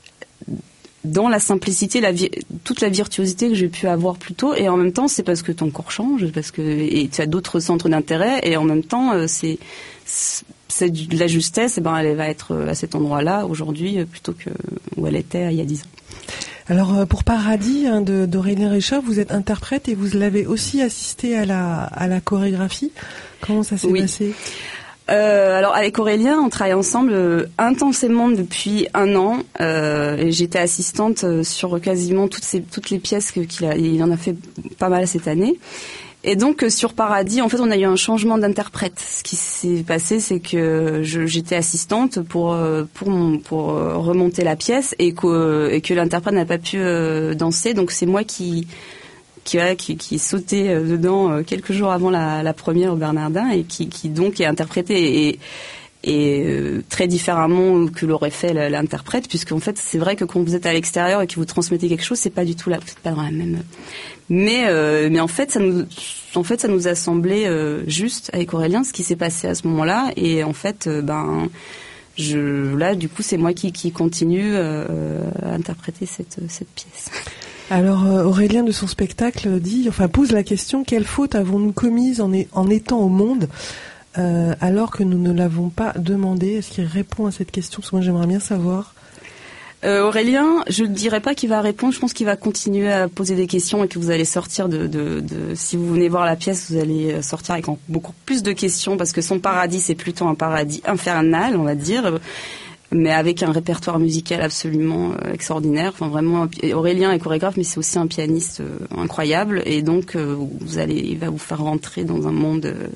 dans la simplicité, la vi... toute la virtuosité que j'ai pu avoir plus tôt, et en même temps, c'est parce que ton corps change, parce que et tu as d'autres centres d'intérêt, et en même temps, c'est, c'est de la justesse, et ben, elle va être à cet endroit-là aujourd'hui plutôt que où elle était il y a dix ans. Alors pour Paradis hein, de, d'Aurélien Richard, vous êtes interprète et vous l'avez aussi assisté à la, à la chorégraphie. Comment ça s'est oui. passé ? Euh, alors avec Aurélien, on travaille ensemble euh, intensément depuis un an. Euh, et j'étais assistante euh, sur quasiment toutes, ces, toutes les pièces que, qu'il a, il en a fait pas mal cette année. Et donc sur Paradis, en fait, on a eu un changement d'interprète. Ce qui s'est passé, c'est que je, j'étais assistante pour pour mon, pour remonter la pièce, et que et que l'interprète n'a pas pu euh, danser. Donc c'est moi qui qui qui, qui sautait dedans quelques jours avant la, la première au Bernardin, et qui qui donc est interprété. Et et euh, très différemment que l'aurait fait l'interprète, puisque en fait c'est vrai que quand vous êtes à l'extérieur et que vous transmettez quelque chose, c'est pas du tout là, vous n'êtes pas dans la même. Mais euh, mais en fait ça nous en fait ça nous a semblé euh, juste avec Aurélien ce qui s'est passé à ce moment-là, et en fait euh, ben je là du coup c'est moi qui qui continue euh, à interpréter cette cette pièce. Alors euh, Aurélien de son spectacle dit, enfin pose la question, quelle faute avons-nous commise en, est, en étant au monde euh, alors que nous ne l'avons pas demandé? Est-ce qu'il répond à cette question? Parce que moi j'aimerais bien savoir. Euh, Aurélien, je ne dirais pas qu'il va répondre, je pense qu'il va continuer à poser des questions et que vous allez sortir de, de, de... Si vous venez voir la pièce, vous allez sortir avec beaucoup plus de questions, parce que son paradis, c'est plutôt un paradis infernal, on va dire, mais avec un répertoire musical absolument euh, extraordinaire. Enfin, vraiment, Aurélien est chorégraphe, mais c'est aussi un pianiste euh, incroyable, et donc euh, vous allez, il va vous faire rentrer dans un monde... Euh,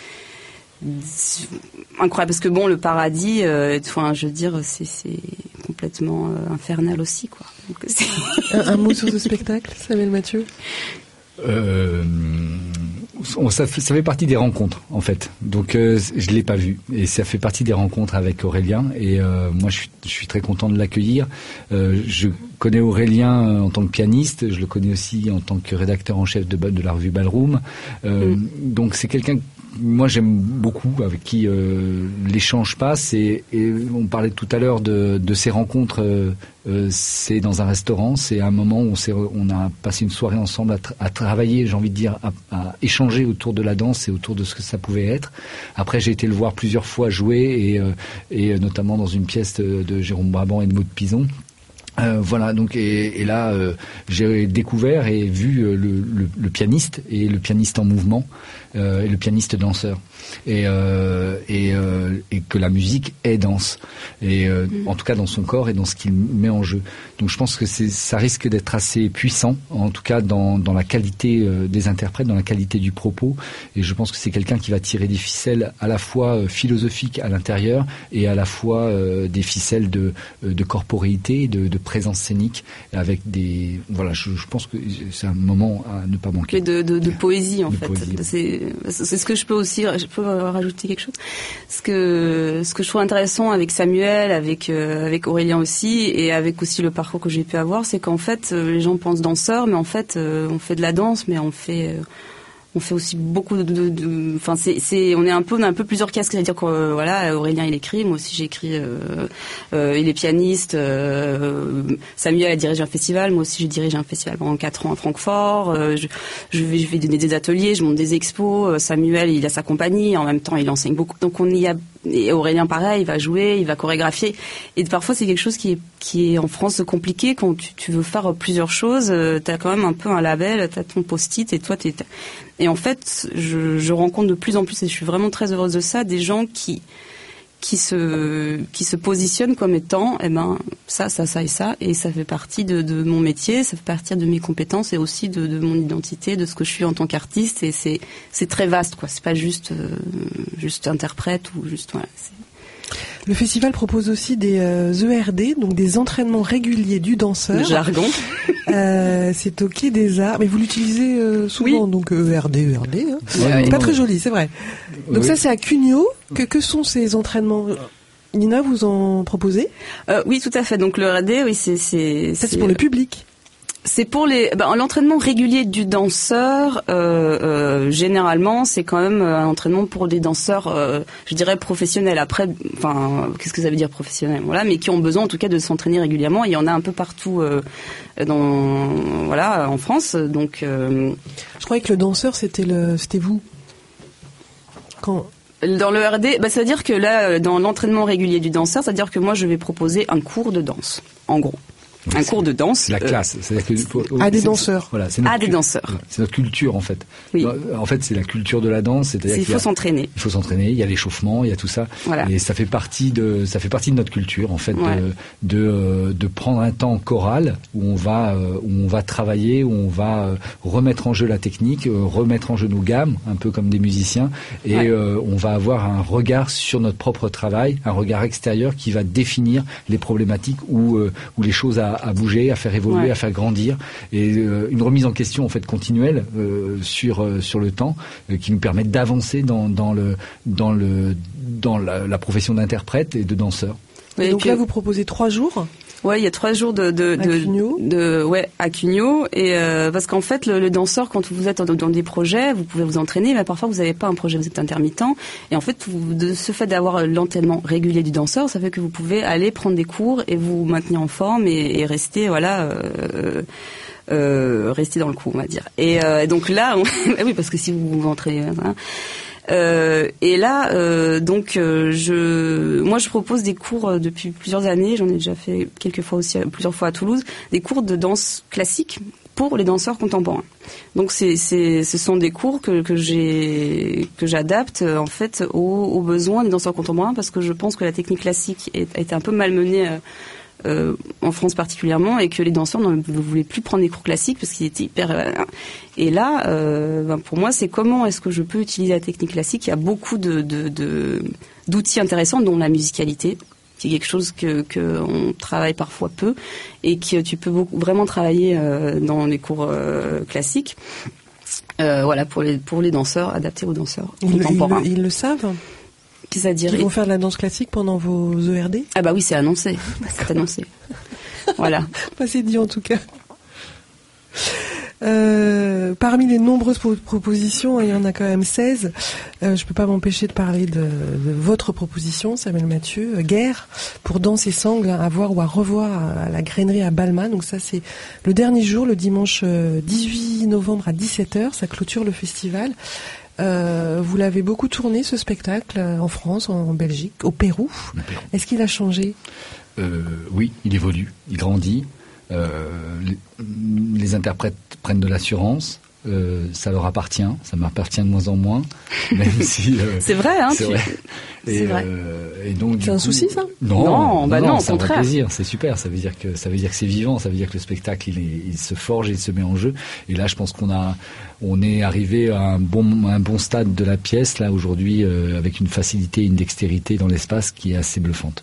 incroyable, parce que bon, le paradis, euh, enfin, je veux dire, c'est, c'est complètement euh, infernal aussi, quoi. Donc, c'est... un, un mot sur ce spectacle, Samuel Mathieu. Euh, ça, fait, ça fait partie des rencontres, en fait. Donc, euh, je l'ai pas vu, et ça fait partie des rencontres avec Aurélien. Et euh, moi, je suis, je suis très content de l'accueillir. Euh, je connais Aurélien en tant que pianiste. Je le connais aussi en tant que rédacteur en chef de, de la revue Ballroom. Euh, mm. Donc, c'est quelqu'un moi j'aime beaucoup, avec qui euh, l'échange passe, et, et on parlait tout à l'heure de, de ces rencontres, euh, euh, c'est dans un restaurant, c'est un moment où on, s'est, on a passé une soirée ensemble à, tra- à travailler, j'ai envie de dire, à, à échanger autour de la danse et autour de ce que ça pouvait être. Après, j'ai été le voir plusieurs fois jouer, et, euh, et notamment dans une pièce de, de Jérôme Brabant et de Maud Pison. Euh, voilà, donc et, et là euh, j'ai découvert et vu euh, le, le, le pianiste et le pianiste en mouvement euh, et le pianiste danseur, et euh, et, euh, et que la musique est danse, et euh, mmh. en tout cas dans son corps et dans ce qu'il met en jeu. Donc je pense que c'est, ça risque d'être assez puissant, en tout cas dans, dans la qualité euh, des interprètes, dans la qualité du propos, et je pense que c'est quelqu'un qui va tirer des ficelles à la fois euh, philosophiques à l'intérieur et à la fois euh, des ficelles de, de corporéité, de, de présence scénique, avec des... Voilà, je, je pense que c'est un moment à ne pas manquer. Et de, de, de poésie, en de fait. Poésie. C'est, c'est ce que je peux aussi... Je peux rajouter quelque chose. Ce que, ce que je trouve intéressant avec Samuel, avec, euh, avec Aurélien aussi, et avec aussi le parcours que j'ai pu avoir, c'est qu'en fait, euh, les gens pensent danseur, mais en fait, euh, on fait de la danse, mais on fait... Euh, on fait aussi beaucoup de, de, de enfin c'est, c'est, on est un peu, on a un peu plusieurs casques, c'est-à-dire que euh, voilà, Aurélien il écrit, moi aussi j'écris, euh, euh, il est pianiste, euh, Samuel a dirigé un festival, moi aussi j'ai dirigé un festival pendant quatre ans à Francfort, euh, je, je vais, je vais donner des ateliers, je monte des expos, euh, Samuel il a sa compagnie, en même temps il enseigne beaucoup, donc on y a, et Aurélien pareil, il va jouer, il va chorégraphier, et parfois c'est quelque chose qui est, qui est en France compliqué quand tu, tu veux faire plusieurs choses, euh, t'as quand même un peu un label, t'as ton post-it, et toi t'es, t'es... Et en fait, je, je rencontre de plus en plus, et je suis vraiment très heureuse de ça, des gens qui qui se qui se positionnent comme étant, eh ben ça, ça, ça et ça, et ça fait partie de, de mon métier, ça fait partie de mes compétences et aussi de, de mon identité, de ce que je suis en tant qu'artiste. Et c'est c'est très vaste, quoi. C'est pas juste euh, juste interprète ou juste voilà. C'est... Le festival propose aussi des euh, E R D, donc des entraînements réguliers du danseur. Le jargon. Euh, c'est au Quai des Arts, mais vous l'utilisez euh, souvent, oui. Donc E R D, E R D. Hein. Ouais, c'est pas très joli, c'est vrai. Donc oui. Ça, c'est à Cugnot. Que, que sont ces entraînements ? Nina, vous en proposez ? euh, Oui, tout à fait. Donc le E R D, oui, c'est... c'est Ça, c'est, c'est pour le public. C'est pour les ben, l'entraînement régulier du danseur. Euh, euh, généralement, c'est quand même un entraînement pour des danseurs, euh, je dirais professionnels. Après, enfin, qu'est-ce que ça veut dire professionnel ? Voilà, mais qui ont besoin en tout cas de s'entraîner régulièrement. Il y en a un peu partout, euh, dans voilà, en France. Donc, euh... je croyais que le danseur c'était le, c'était vous. Quand Dans le R D, bah, ça veut dire que là, dans l'entraînement régulier du danseur, ça veut dire que moi, je vais proposer un cours de danse, en gros. Un c'est, cours de danse. C'est la classe. Euh, C'est-à-dire que, faut, à des c'est, danseurs. C'est, voilà, c'est notre à des danseurs. C'est notre culture, en fait. Oui. En fait, c'est la culture de la danse. C'est-à-dire c'est, il qu'il faut y a, s'entraîner. Il faut s'entraîner. Il y a l'échauffement, il y a tout ça. Voilà. Et ça fait partie de, ça fait partie de notre culture, en fait, ouais. de, de, de prendre un temps choral où on va, où on va travailler, où on va remettre en jeu la technique, remettre en jeu nos gammes, un peu comme des musiciens, et ouais. euh, on va avoir un regard sur notre propre travail, un regard extérieur qui va définir les problématiques ou, euh, ou les choses à, à bouger, à faire évoluer, Ouais. à faire grandir, et euh, une remise en question en fait continuelle euh, sur euh, sur le temps, euh, qui nous permet d'avancer dans dans le dans le dans la, la profession d'interprète et de danseur. Et Et donc puis- là, vous proposez trois jours. Ouais, il y a trois jours de de À de, Cugnot. de ouais à Cugnot et euh, parce qu'en fait le, le danseur, quand vous êtes dans, dans des projets, vous pouvez vous entraîner, mais parfois vous n'avez pas un projet, vous êtes intermittent, et en fait vous, de ce fait d'avoir l'entraînement régulier du danseur, ça fait que vous pouvez aller prendre des cours et vous maintenir en forme et, et rester voilà euh, euh, rester dans le coup, on va dire. Et euh, donc là, on... oui, parce que si vous vous entraînez. Hein, Euh, et là, euh, donc, euh, je, moi, je propose des cours euh, depuis plusieurs années. J'en ai déjà fait quelques fois aussi, plusieurs fois à Toulouse, des cours de danse classique pour les danseurs contemporains. Donc, c'est, c'est, ce sont des cours que, que j'ai, que j'adapte euh, en fait aux, aux besoins des danseurs contemporains, parce que je pense que la technique classique est, a été un peu malmenée. Euh, Euh, en France particulièrement, et que les danseurs ne voulaient plus prendre des cours classiques parce qu'ils étaient hyper... Euh, et là, euh, ben pour moi, c'est comment est-ce que je peux utiliser la technique classique. Il y a beaucoup de, de, de, d'outils intéressants, dont la musicalité, qui est quelque chose que, que on travaille parfois peu, et que tu peux beaucoup, vraiment travailler euh, dans les cours euh, classiques. Euh, voilà, pour les, pour les danseurs, adaptés aux danseurs Ils, ils, contemporains. le- ils le savent. C'est-à-dire... Ils vont faire de la danse classique pendant vos E R D. Ah bah oui, c'est annoncé. C'est annoncé. Voilà. Pas c'est dit en tout cas. Euh, parmi les nombreuses pro- propositions, il y en a quand même seize. Euh, je peux pas m'empêcher de parler de, de votre proposition, Samuel Mathieu, euh, Guerre pour danse et sangle, à voir ou à revoir à, à la grainerie à Balma. Donc ça, c'est le dernier jour, le dimanche euh, dix-huit novembre à dix-sept heures. Ça clôture le festival. Euh, vous l'avez beaucoup tourné, ce spectacle, euh, en France, en Belgique, au Pérou. Le Pérou. Est-ce qu'il a changé? Euh, oui, il évolue, il grandit. Euh, les, les interprètes prennent de l'assurance. Euh, ça leur appartient, ça m'appartient de moins en moins, même si euh, C'est vrai, hein. c'est tu- vrai. C'est Et, vrai. euh, et donc, C'est du un coup- souci, ça? Non, Non, bah non, au c'est un vrai contraire. plaisir, c'est super. Ça veut dire que ça veut dire que c'est vivant, ça veut dire que le spectacle il, est, il se forge, il se met en jeu. Et là, je pense qu'on a, on est arrivé à un bon, un bon stade de la pièce là aujourd'hui, euh, avec une facilité, une dextérité dans l'espace qui est assez bluffante.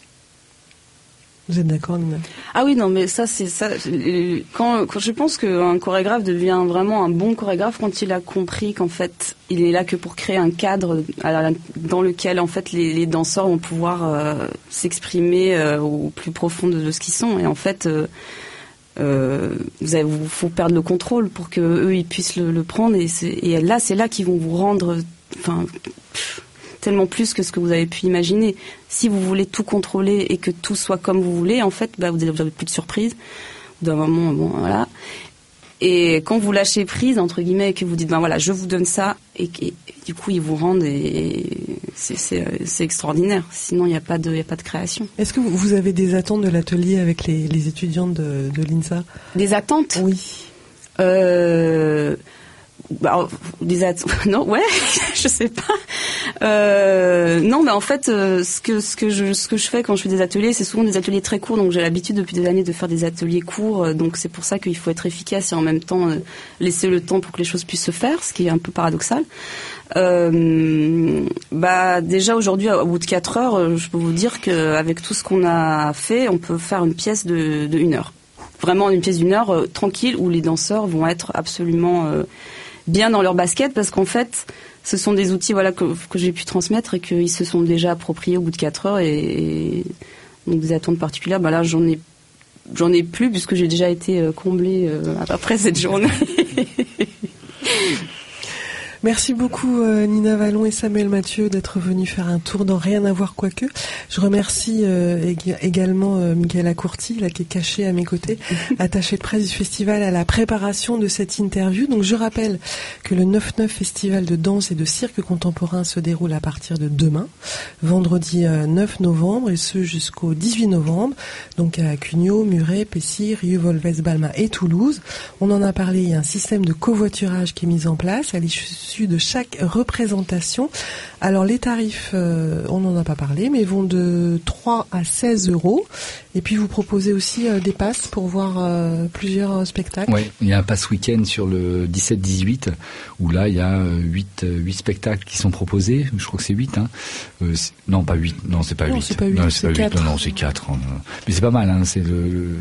Vous êtes d'accord, Nina? Ah oui, non, mais ça, c'est ça. euh, Quand, quand je pense qu'un chorégraphe devient vraiment un bon chorégraphe quand il a compris qu'en fait, il est là que pour créer un cadre à la- dans lequel en fait les, les danseurs vont pouvoir euh, s'exprimer euh, au plus profond de, de ce qu'ils sont. Et en fait, euh, euh, vous avez, vous faut perdre le contrôle pour que eux ils puissent le, le prendre. Et, c'est, et là, c'est là qu'ils vont vous rendre, enfin. Pff, tellement plus que ce que vous avez pu imaginer. Si vous voulez tout contrôler et que tout soit comme vous voulez, en fait, bah, vous n'avez plus de surprise. D'un moment, bon, voilà. Et quand vous lâchez prise, entre guillemets, et que vous dites, ben voilà, je vous donne ça, et, et, et du coup, ils vous rendent, et, et c'est, c'est, c'est extraordinaire. Sinon, il n'y a pas de, il y a pas de création. Est-ce que vous- vous avez des attentes de l'atelier avec les, les étudiantes de, de l'I N S A? Des attentes? Oui. Euh, bah, des at- non, ouais, je sais pas. Euh, non, mais en fait, euh, ce que ce que je ce que je fais quand je fais des ateliers, c'est souvent des ateliers très courts. Donc j'ai l'habitude depuis des années de faire des ateliers courts. euh, Donc c'est pour ça qu'il faut être efficace et en même temps euh, laisser le temps pour que les choses puissent se faire, ce qui est un peu paradoxal. Euh, bah déjà aujourd'hui, au bout de quatre heures, euh, je peux vous dire qu'avec tout ce qu'on a fait, on peut faire une pièce de, de une heure. Vraiment une pièce d'une heure euh, tranquille où les danseurs vont être absolument euh, bien dans leur basket, parce qu'en fait, ce sont des outils voilà que, que j'ai pu transmettre et qu'ils se sont déjà appropriés au bout de quatre heures. Et, et donc des attentes particulières, bah là j'en ai j'en ai plus puisque j'ai déjà été euh, comblée euh, après cette journée. Merci beaucoup euh, Nina Vallon et Samuel Mathieu d'être venus faire un tour dans Rien à voir quoique. Je remercie euh, ég- également euh, Mickaël Acourti, là, qui est caché à mes côtés, attaché de presse du festival, à la préparation de cette interview. Donc je rappelle que le neuf neuf Festival de danse et de cirque contemporain se déroule à partir de demain, vendredi euh, neuf novembre, et ce jusqu'au dix-huit novembre, donc à Cugnot, Muret, Pessy, Rieux-Volves, Balma et Toulouse. On en a parlé, il y a un système de covoiturage qui est mis en place à l'issue reçu de chaque représentation. Alors les tarifs, euh, on n'en a pas parlé, mais vont de trois à seize euros. Et puis vous proposez aussi euh, des passes pour voir euh, plusieurs spectacles. Oui, il y a un pass week-end sur le dix-sept dix-huit, où là il y a huit spectacles qui sont proposés. Je crois que c'est huit. Hein. Euh, c'est... Non, pas huit. Non, c'est pas non, huit. C'est pas huit. Non, c'est, c'est pas quatre. huit. Non, non, c'est quatre. Mais c'est pas mal. Hein. C'est le. le...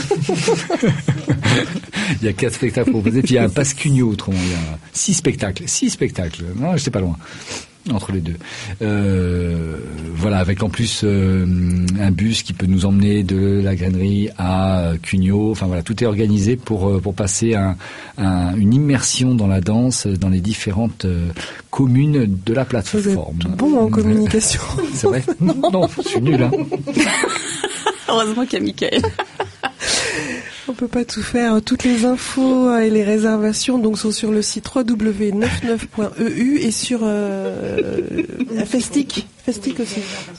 il y a quatre spectacles proposés. Puis il y a un pass Cugno, autrement. Il y a six spectacles. Six spectacles. Non, j'étais pas loin. Entre les deux. Euh, voilà, avec en plus euh, un bus qui peut nous emmener de la grainerie à Cugno. Enfin voilà, tout est organisé pour pour passer un, un, une immersion dans la danse dans les différentes euh, communes de la plateforme. Vous êtes bon en communication. C'est vrai ? Non, non, je suis nul. Hein. Heureusement qu'il y a Mickaël. On peut pas tout faire. Toutes les infos et les réservations donc sont sur le site w w w point quatre-vingt-neuf point e u et sur euh, Festic. Festic aussi.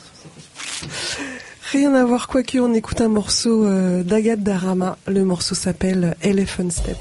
Rien à voir, quoique on écoute un morceau euh, d'Agathe Darama. Le morceau s'appelle Elephant Step.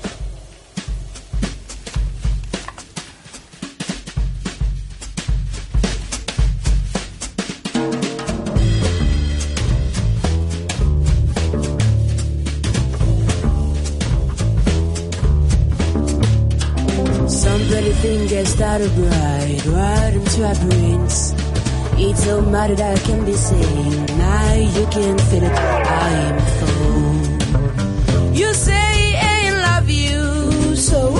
Started bright, right into our brains. It's so mad that I can be seen. Now you can feel it, I'm full. You say I love you so.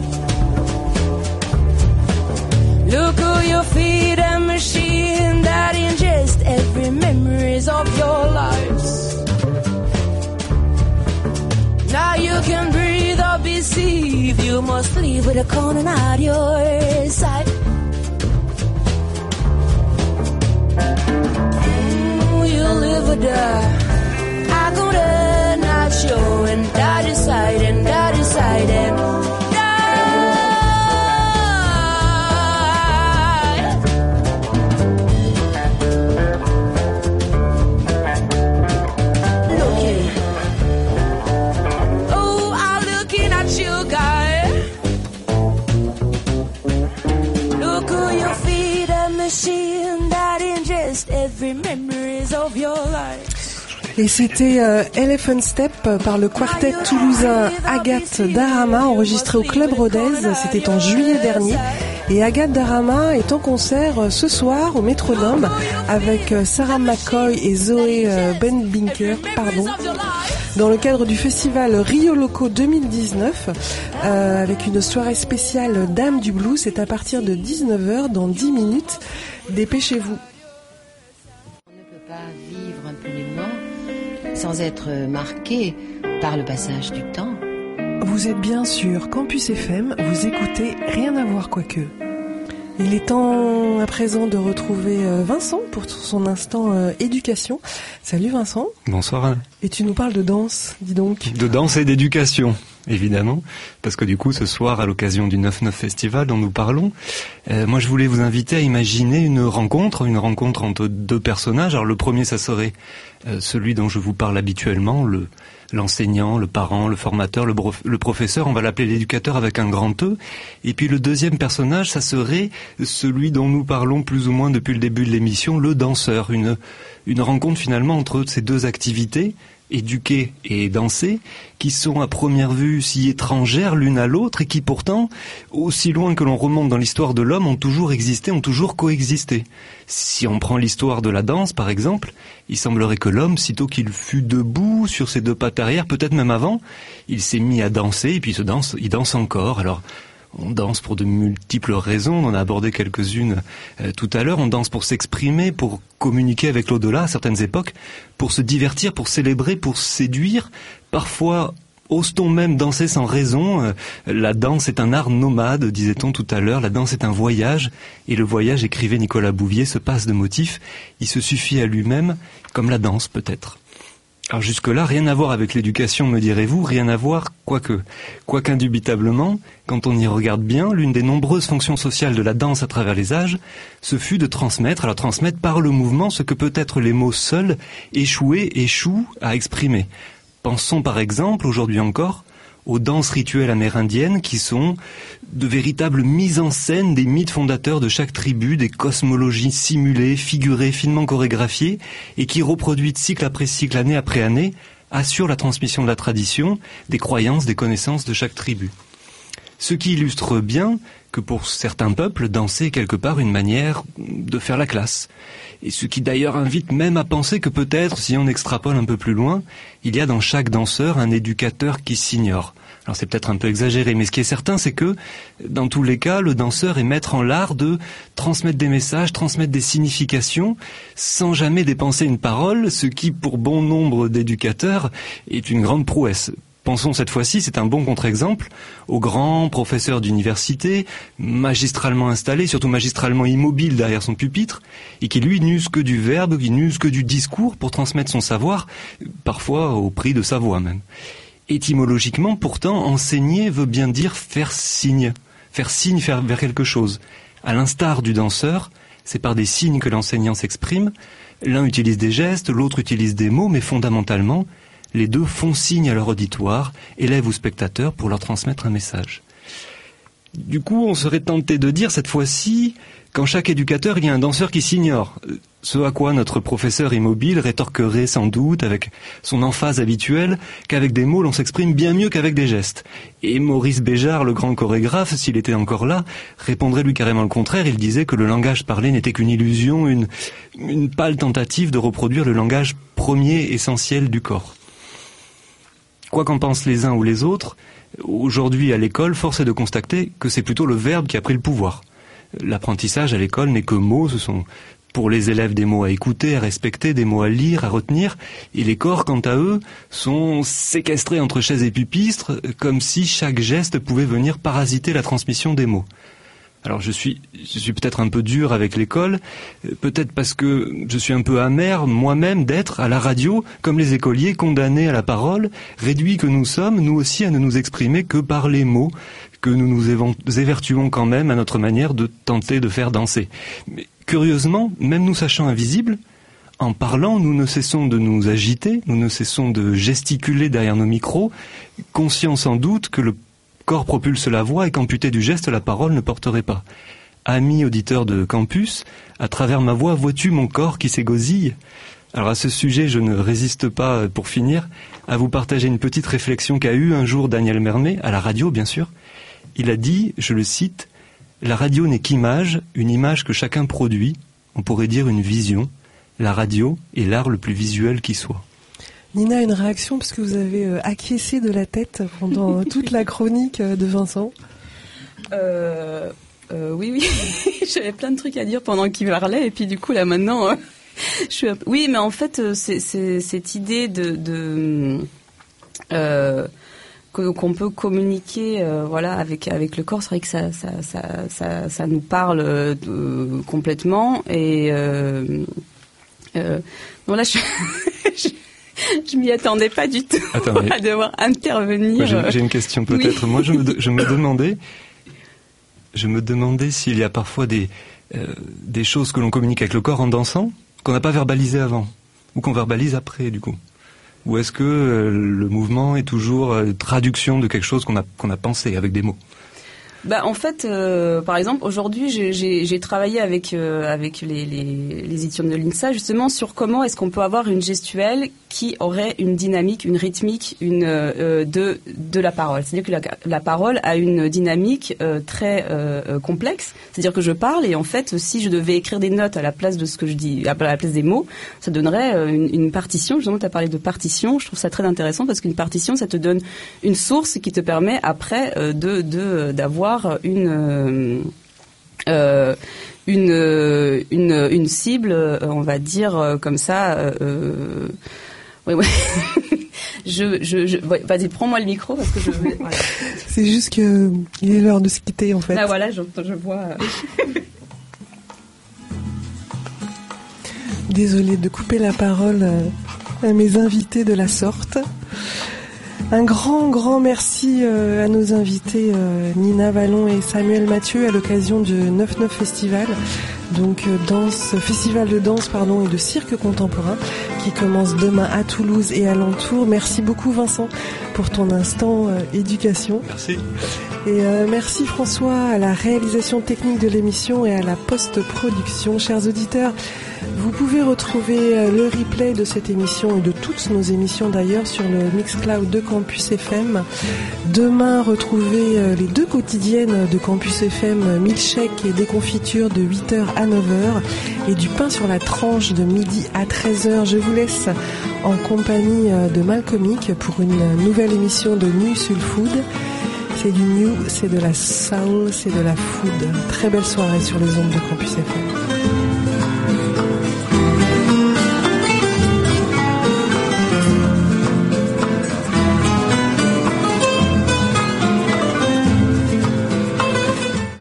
Look who you feed a machine that ingests every memories of your lives. Now you can breathe or be seen. You must leave with a corner out your side. Ooh, you live or die. I go there, not sure, and I decide, and I decide, and Et c'était euh, Elephant Step par le quartet toulousain Agathe Darama, enregistré au Club Rodez, c'était en juillet dernier. Et Agathe Darama est en concert ce soir au Métronome avec Sarah McCoy et Zoé euh, Benbinker, pardon, dans le cadre du festival Rio Loco deux mille dix-neuf, euh, avec une soirée spéciale Dame du Blues. C'est à partir de dix-neuf heures dans dix minutes. Dépêchez-vous. On ne peut pas vivre impunément sans être marqué par le passage du temps. Vous êtes bien sur Campus F M, vous écoutez Rien à voir quoique. Il est temps à présent de retrouver Vincent pour son instant euh, éducation. Salut Vincent. Bonsoir Anne. Et tu nous parles de danse, dis donc. De danse et d'éducation, évidemment, parce que du coup ce soir, à l'occasion du neuf neuf Festival dont nous parlons, euh, moi je voulais vous inviter à imaginer une rencontre, une rencontre entre deux personnages. Alors le premier, ça serait euh, celui dont je vous parle habituellement, le l'enseignant, le parent, le formateur, le, brof- le professeur, on va l'appeler l'éducateur avec un grand E. Et puis le deuxième personnage, ça serait celui dont nous parlons plus ou moins depuis le début de l'émission, le danseur. Une, une rencontre finalement entre ces deux activités, éduquer et danser, qui sont à première vue si étrangères l'une à l'autre et qui pourtant, aussi loin que l'on remonte dans l'histoire de l'homme, ont toujours existé, ont toujours coexisté. Si on prend l'histoire de la danse, par exemple, il semblerait que l'homme, sitôt qu'il fut debout sur ses deux pattes arrière, peut-être même avant, il s'est mis à danser et puis se danse, il danse encore. Alors, on danse pour de multiples raisons, on en a abordé quelques-unes euh, tout à l'heure. On danse pour s'exprimer, pour communiquer avec l'au-delà à certaines époques, pour se divertir, pour célébrer, pour séduire. Parfois, ose-t-on même danser sans raison. euh, La danse est un art nomade, disait-on tout à l'heure. La danse est un voyage, et le voyage, écrivait Nicolas Bouvier, se passe de motifs. Il se suffit à lui-même, comme la danse peut-être. Alors jusque-là, rien à voir avec l'éducation, me direz-vous, rien à voir, quoique. Quoiqu'indubitablement, quand on y regarde bien, l'une des nombreuses fonctions sociales de la danse à travers les âges, ce fut de transmettre, alors transmettre par le mouvement ce que peut-être les mots seuls, échouer, échouent à exprimer. Pensons par exemple, aujourd'hui encore, aux danses rituelles amérindiennes qui sont de véritables mises en scène des mythes fondateurs de chaque tribu, des cosmologies simulées, figurées, finement chorégraphiées, et qui, reproduites cycle après cycle, année après année, assurent la transmission de la tradition, des croyances, des connaissances de chaque tribu. Ce qui illustre bien que pour certains peuples, danser est quelque part une manière de faire la classe. Et ce qui d'ailleurs invite même à penser que peut-être, si on extrapole un peu plus loin, il y a dans chaque danseur un éducateur qui s'ignore. Alors c'est peut-être un peu exagéré, mais ce qui est certain, c'est que, dans tous les cas, le danseur est maître en l'art de transmettre des messages, transmettre des significations, sans jamais dépenser une parole, ce qui, pour bon nombre d'éducateurs, est une grande prouesse. Pensons cette fois-ci, c'est un bon contre-exemple, aux grands professeurs d'université, magistralement installés, surtout magistralement immobiles derrière son pupitre, et qui lui n'use que du verbe, qui n'use que du discours pour transmettre son savoir, parfois au prix de sa voix même. Étymologiquement, pourtant, enseigner veut bien dire faire signe, faire signe faire vers quelque chose. À l'instar du danseur, c'est par des signes que l'enseignant s'exprime. L'un utilise des gestes, l'autre utilise des mots, mais fondamentalement, les deux font signe à leur auditoire, élèves ou spectateurs, pour leur transmettre un message. Du coup, on serait tenté de dire cette fois-ci qu'en chaque éducateur, il y a un danseur qui s'ignore. Ce à quoi notre professeur immobile rétorquerait sans doute, avec son emphase habituelle, qu'avec des mots l'on s'exprime bien mieux qu'avec des gestes. Et Maurice Béjart, le grand chorégraphe, s'il était encore là, répondrait lui carrément le contraire. Il disait que le langage parlé n'était qu'une illusion, une, une pâle tentative de reproduire le langage premier essentiel du corps. Quoi qu'en pensent les uns ou les autres, aujourd'hui à l'école, force est de constater que c'est plutôt le verbe qui a pris le pouvoir. L'apprentissage à l'école n'est que mots, ce sont pour les élèves des mots à écouter, à respecter, des mots à lire, à retenir, et les corps, quant à eux, sont séquestrés entre chaises et pupitres, comme si chaque geste pouvait venir parasiter la transmission des mots. Alors je suis, je suis peut-être un peu dur avec l'école, peut-être parce que je suis un peu amer moi-même d'être à la radio, comme les écoliers condamnés à la parole, réduits que nous sommes, nous aussi à ne nous exprimer que par les mots, que nous nous évertuons quand même à notre manière de tenter de faire danser. Mais curieusement, même nous sachant invisibles, en parlant, nous ne cessons de nous agiter, nous ne cessons de gesticuler derrière nos micros, conscients sans doute que le corps propulse la voix et qu'amputé du geste, la parole ne porterait pas. Ami auditeur de campus, à travers ma voix, vois-tu mon corps qui s'égosille ? Alors à ce sujet, je ne résiste pas, pour finir, à vous partager une petite réflexion qu'a eue un jour Daniel Mermet, à la radio bien sûr. Il a dit, je le cite, « La radio n'est qu'image, une image que chacun produit, on pourrait dire une vision. La radio est l'art le plus visuel qui soit. » Nina, une réaction parce que vous avez euh, acquiescé de la tête pendant toute la chronique euh, de Vincent. Euh, euh, oui, oui, j'avais plein de trucs à dire pendant qu'il parlait et puis du coup là maintenant, euh, je suis. Un peu... Oui, mais en fait, c'est, c'est cette idée de, de euh, qu'on peut communiquer, euh, voilà, avec avec le corps. C'est vrai que ça ça ça ça, ça nous parle euh, complètement et euh, euh, bon là je. je Je m'y attendais pas du tout. Attends, mais... à devoir intervenir. Moi, j'ai, j'ai une question peut-être. Oui. Moi, je me, je me demandais, je me demandais s'il y a parfois des euh, des choses que l'on communique avec le corps en dansant qu'on n'a pas verbalisé avant ou qu'on verbalise après, du coup. Ou est-ce que euh, le mouvement est toujours euh, traduction de quelque chose qu'on a qu'on a pensé avec des mots? Bah en fait, euh, par exemple, aujourd'hui, j'ai, j'ai, j'ai travaillé avec euh, avec les, les, les étudiants de l'INSA justement sur comment est-ce qu'on peut avoir une gestuelle qui aurait une dynamique, une rythmique, une euh, de de la parole. C'est-à-dire que la, la parole a une dynamique euh, très euh, complexe. C'est-à-dire que je parle et en fait, si je devais écrire des notes à la place de ce que je dis, à la place des mots, ça donnerait euh, une, une partition. Justement, tu as parlé de partition. Je trouve ça très intéressant parce qu'une partition, ça te donne une source qui te permet après euh, de de d'avoir une euh, une une une cible, on va dire comme ça. Euh, oui, oui. je je, je ouais, vas-y, prends-moi le micro parce que je. Voilà. C'est juste que il est l'heure de se quitter en fait. Ah voilà, je, je vois. Désolée de couper la parole à mes invités de la sorte. Un grand, grand merci euh, à nos invités euh, Nina Vallon et Samuel Mathieu à l'occasion du neuf neuf Festival, donc euh, danse, festival de danse pardon et de cirque contemporain qui commence demain à Toulouse et alentour. Merci beaucoup Vincent pour ton instant euh, éducation. Merci. Et euh, merci François à la réalisation technique de l'émission et à la post-production. Chers auditeurs, vous pouvez retrouver euh, le replay de cette émission et de toutes nos émissions d'ailleurs sur le Mixcloud de Campus F M. Demain, retrouvez euh, les deux quotidiennes de Campus F M, milkshake et déconfiture de huit heures à neuf heures et du pain sur la tranche de midi à treize heures. Je vous laisse en compagnie euh, de Malcomique pour une nouvelle émission de New Soul Food. C'est du new, c'est de la soul, c'est de la food. Très belle soirée sur les ondes de Campus F M.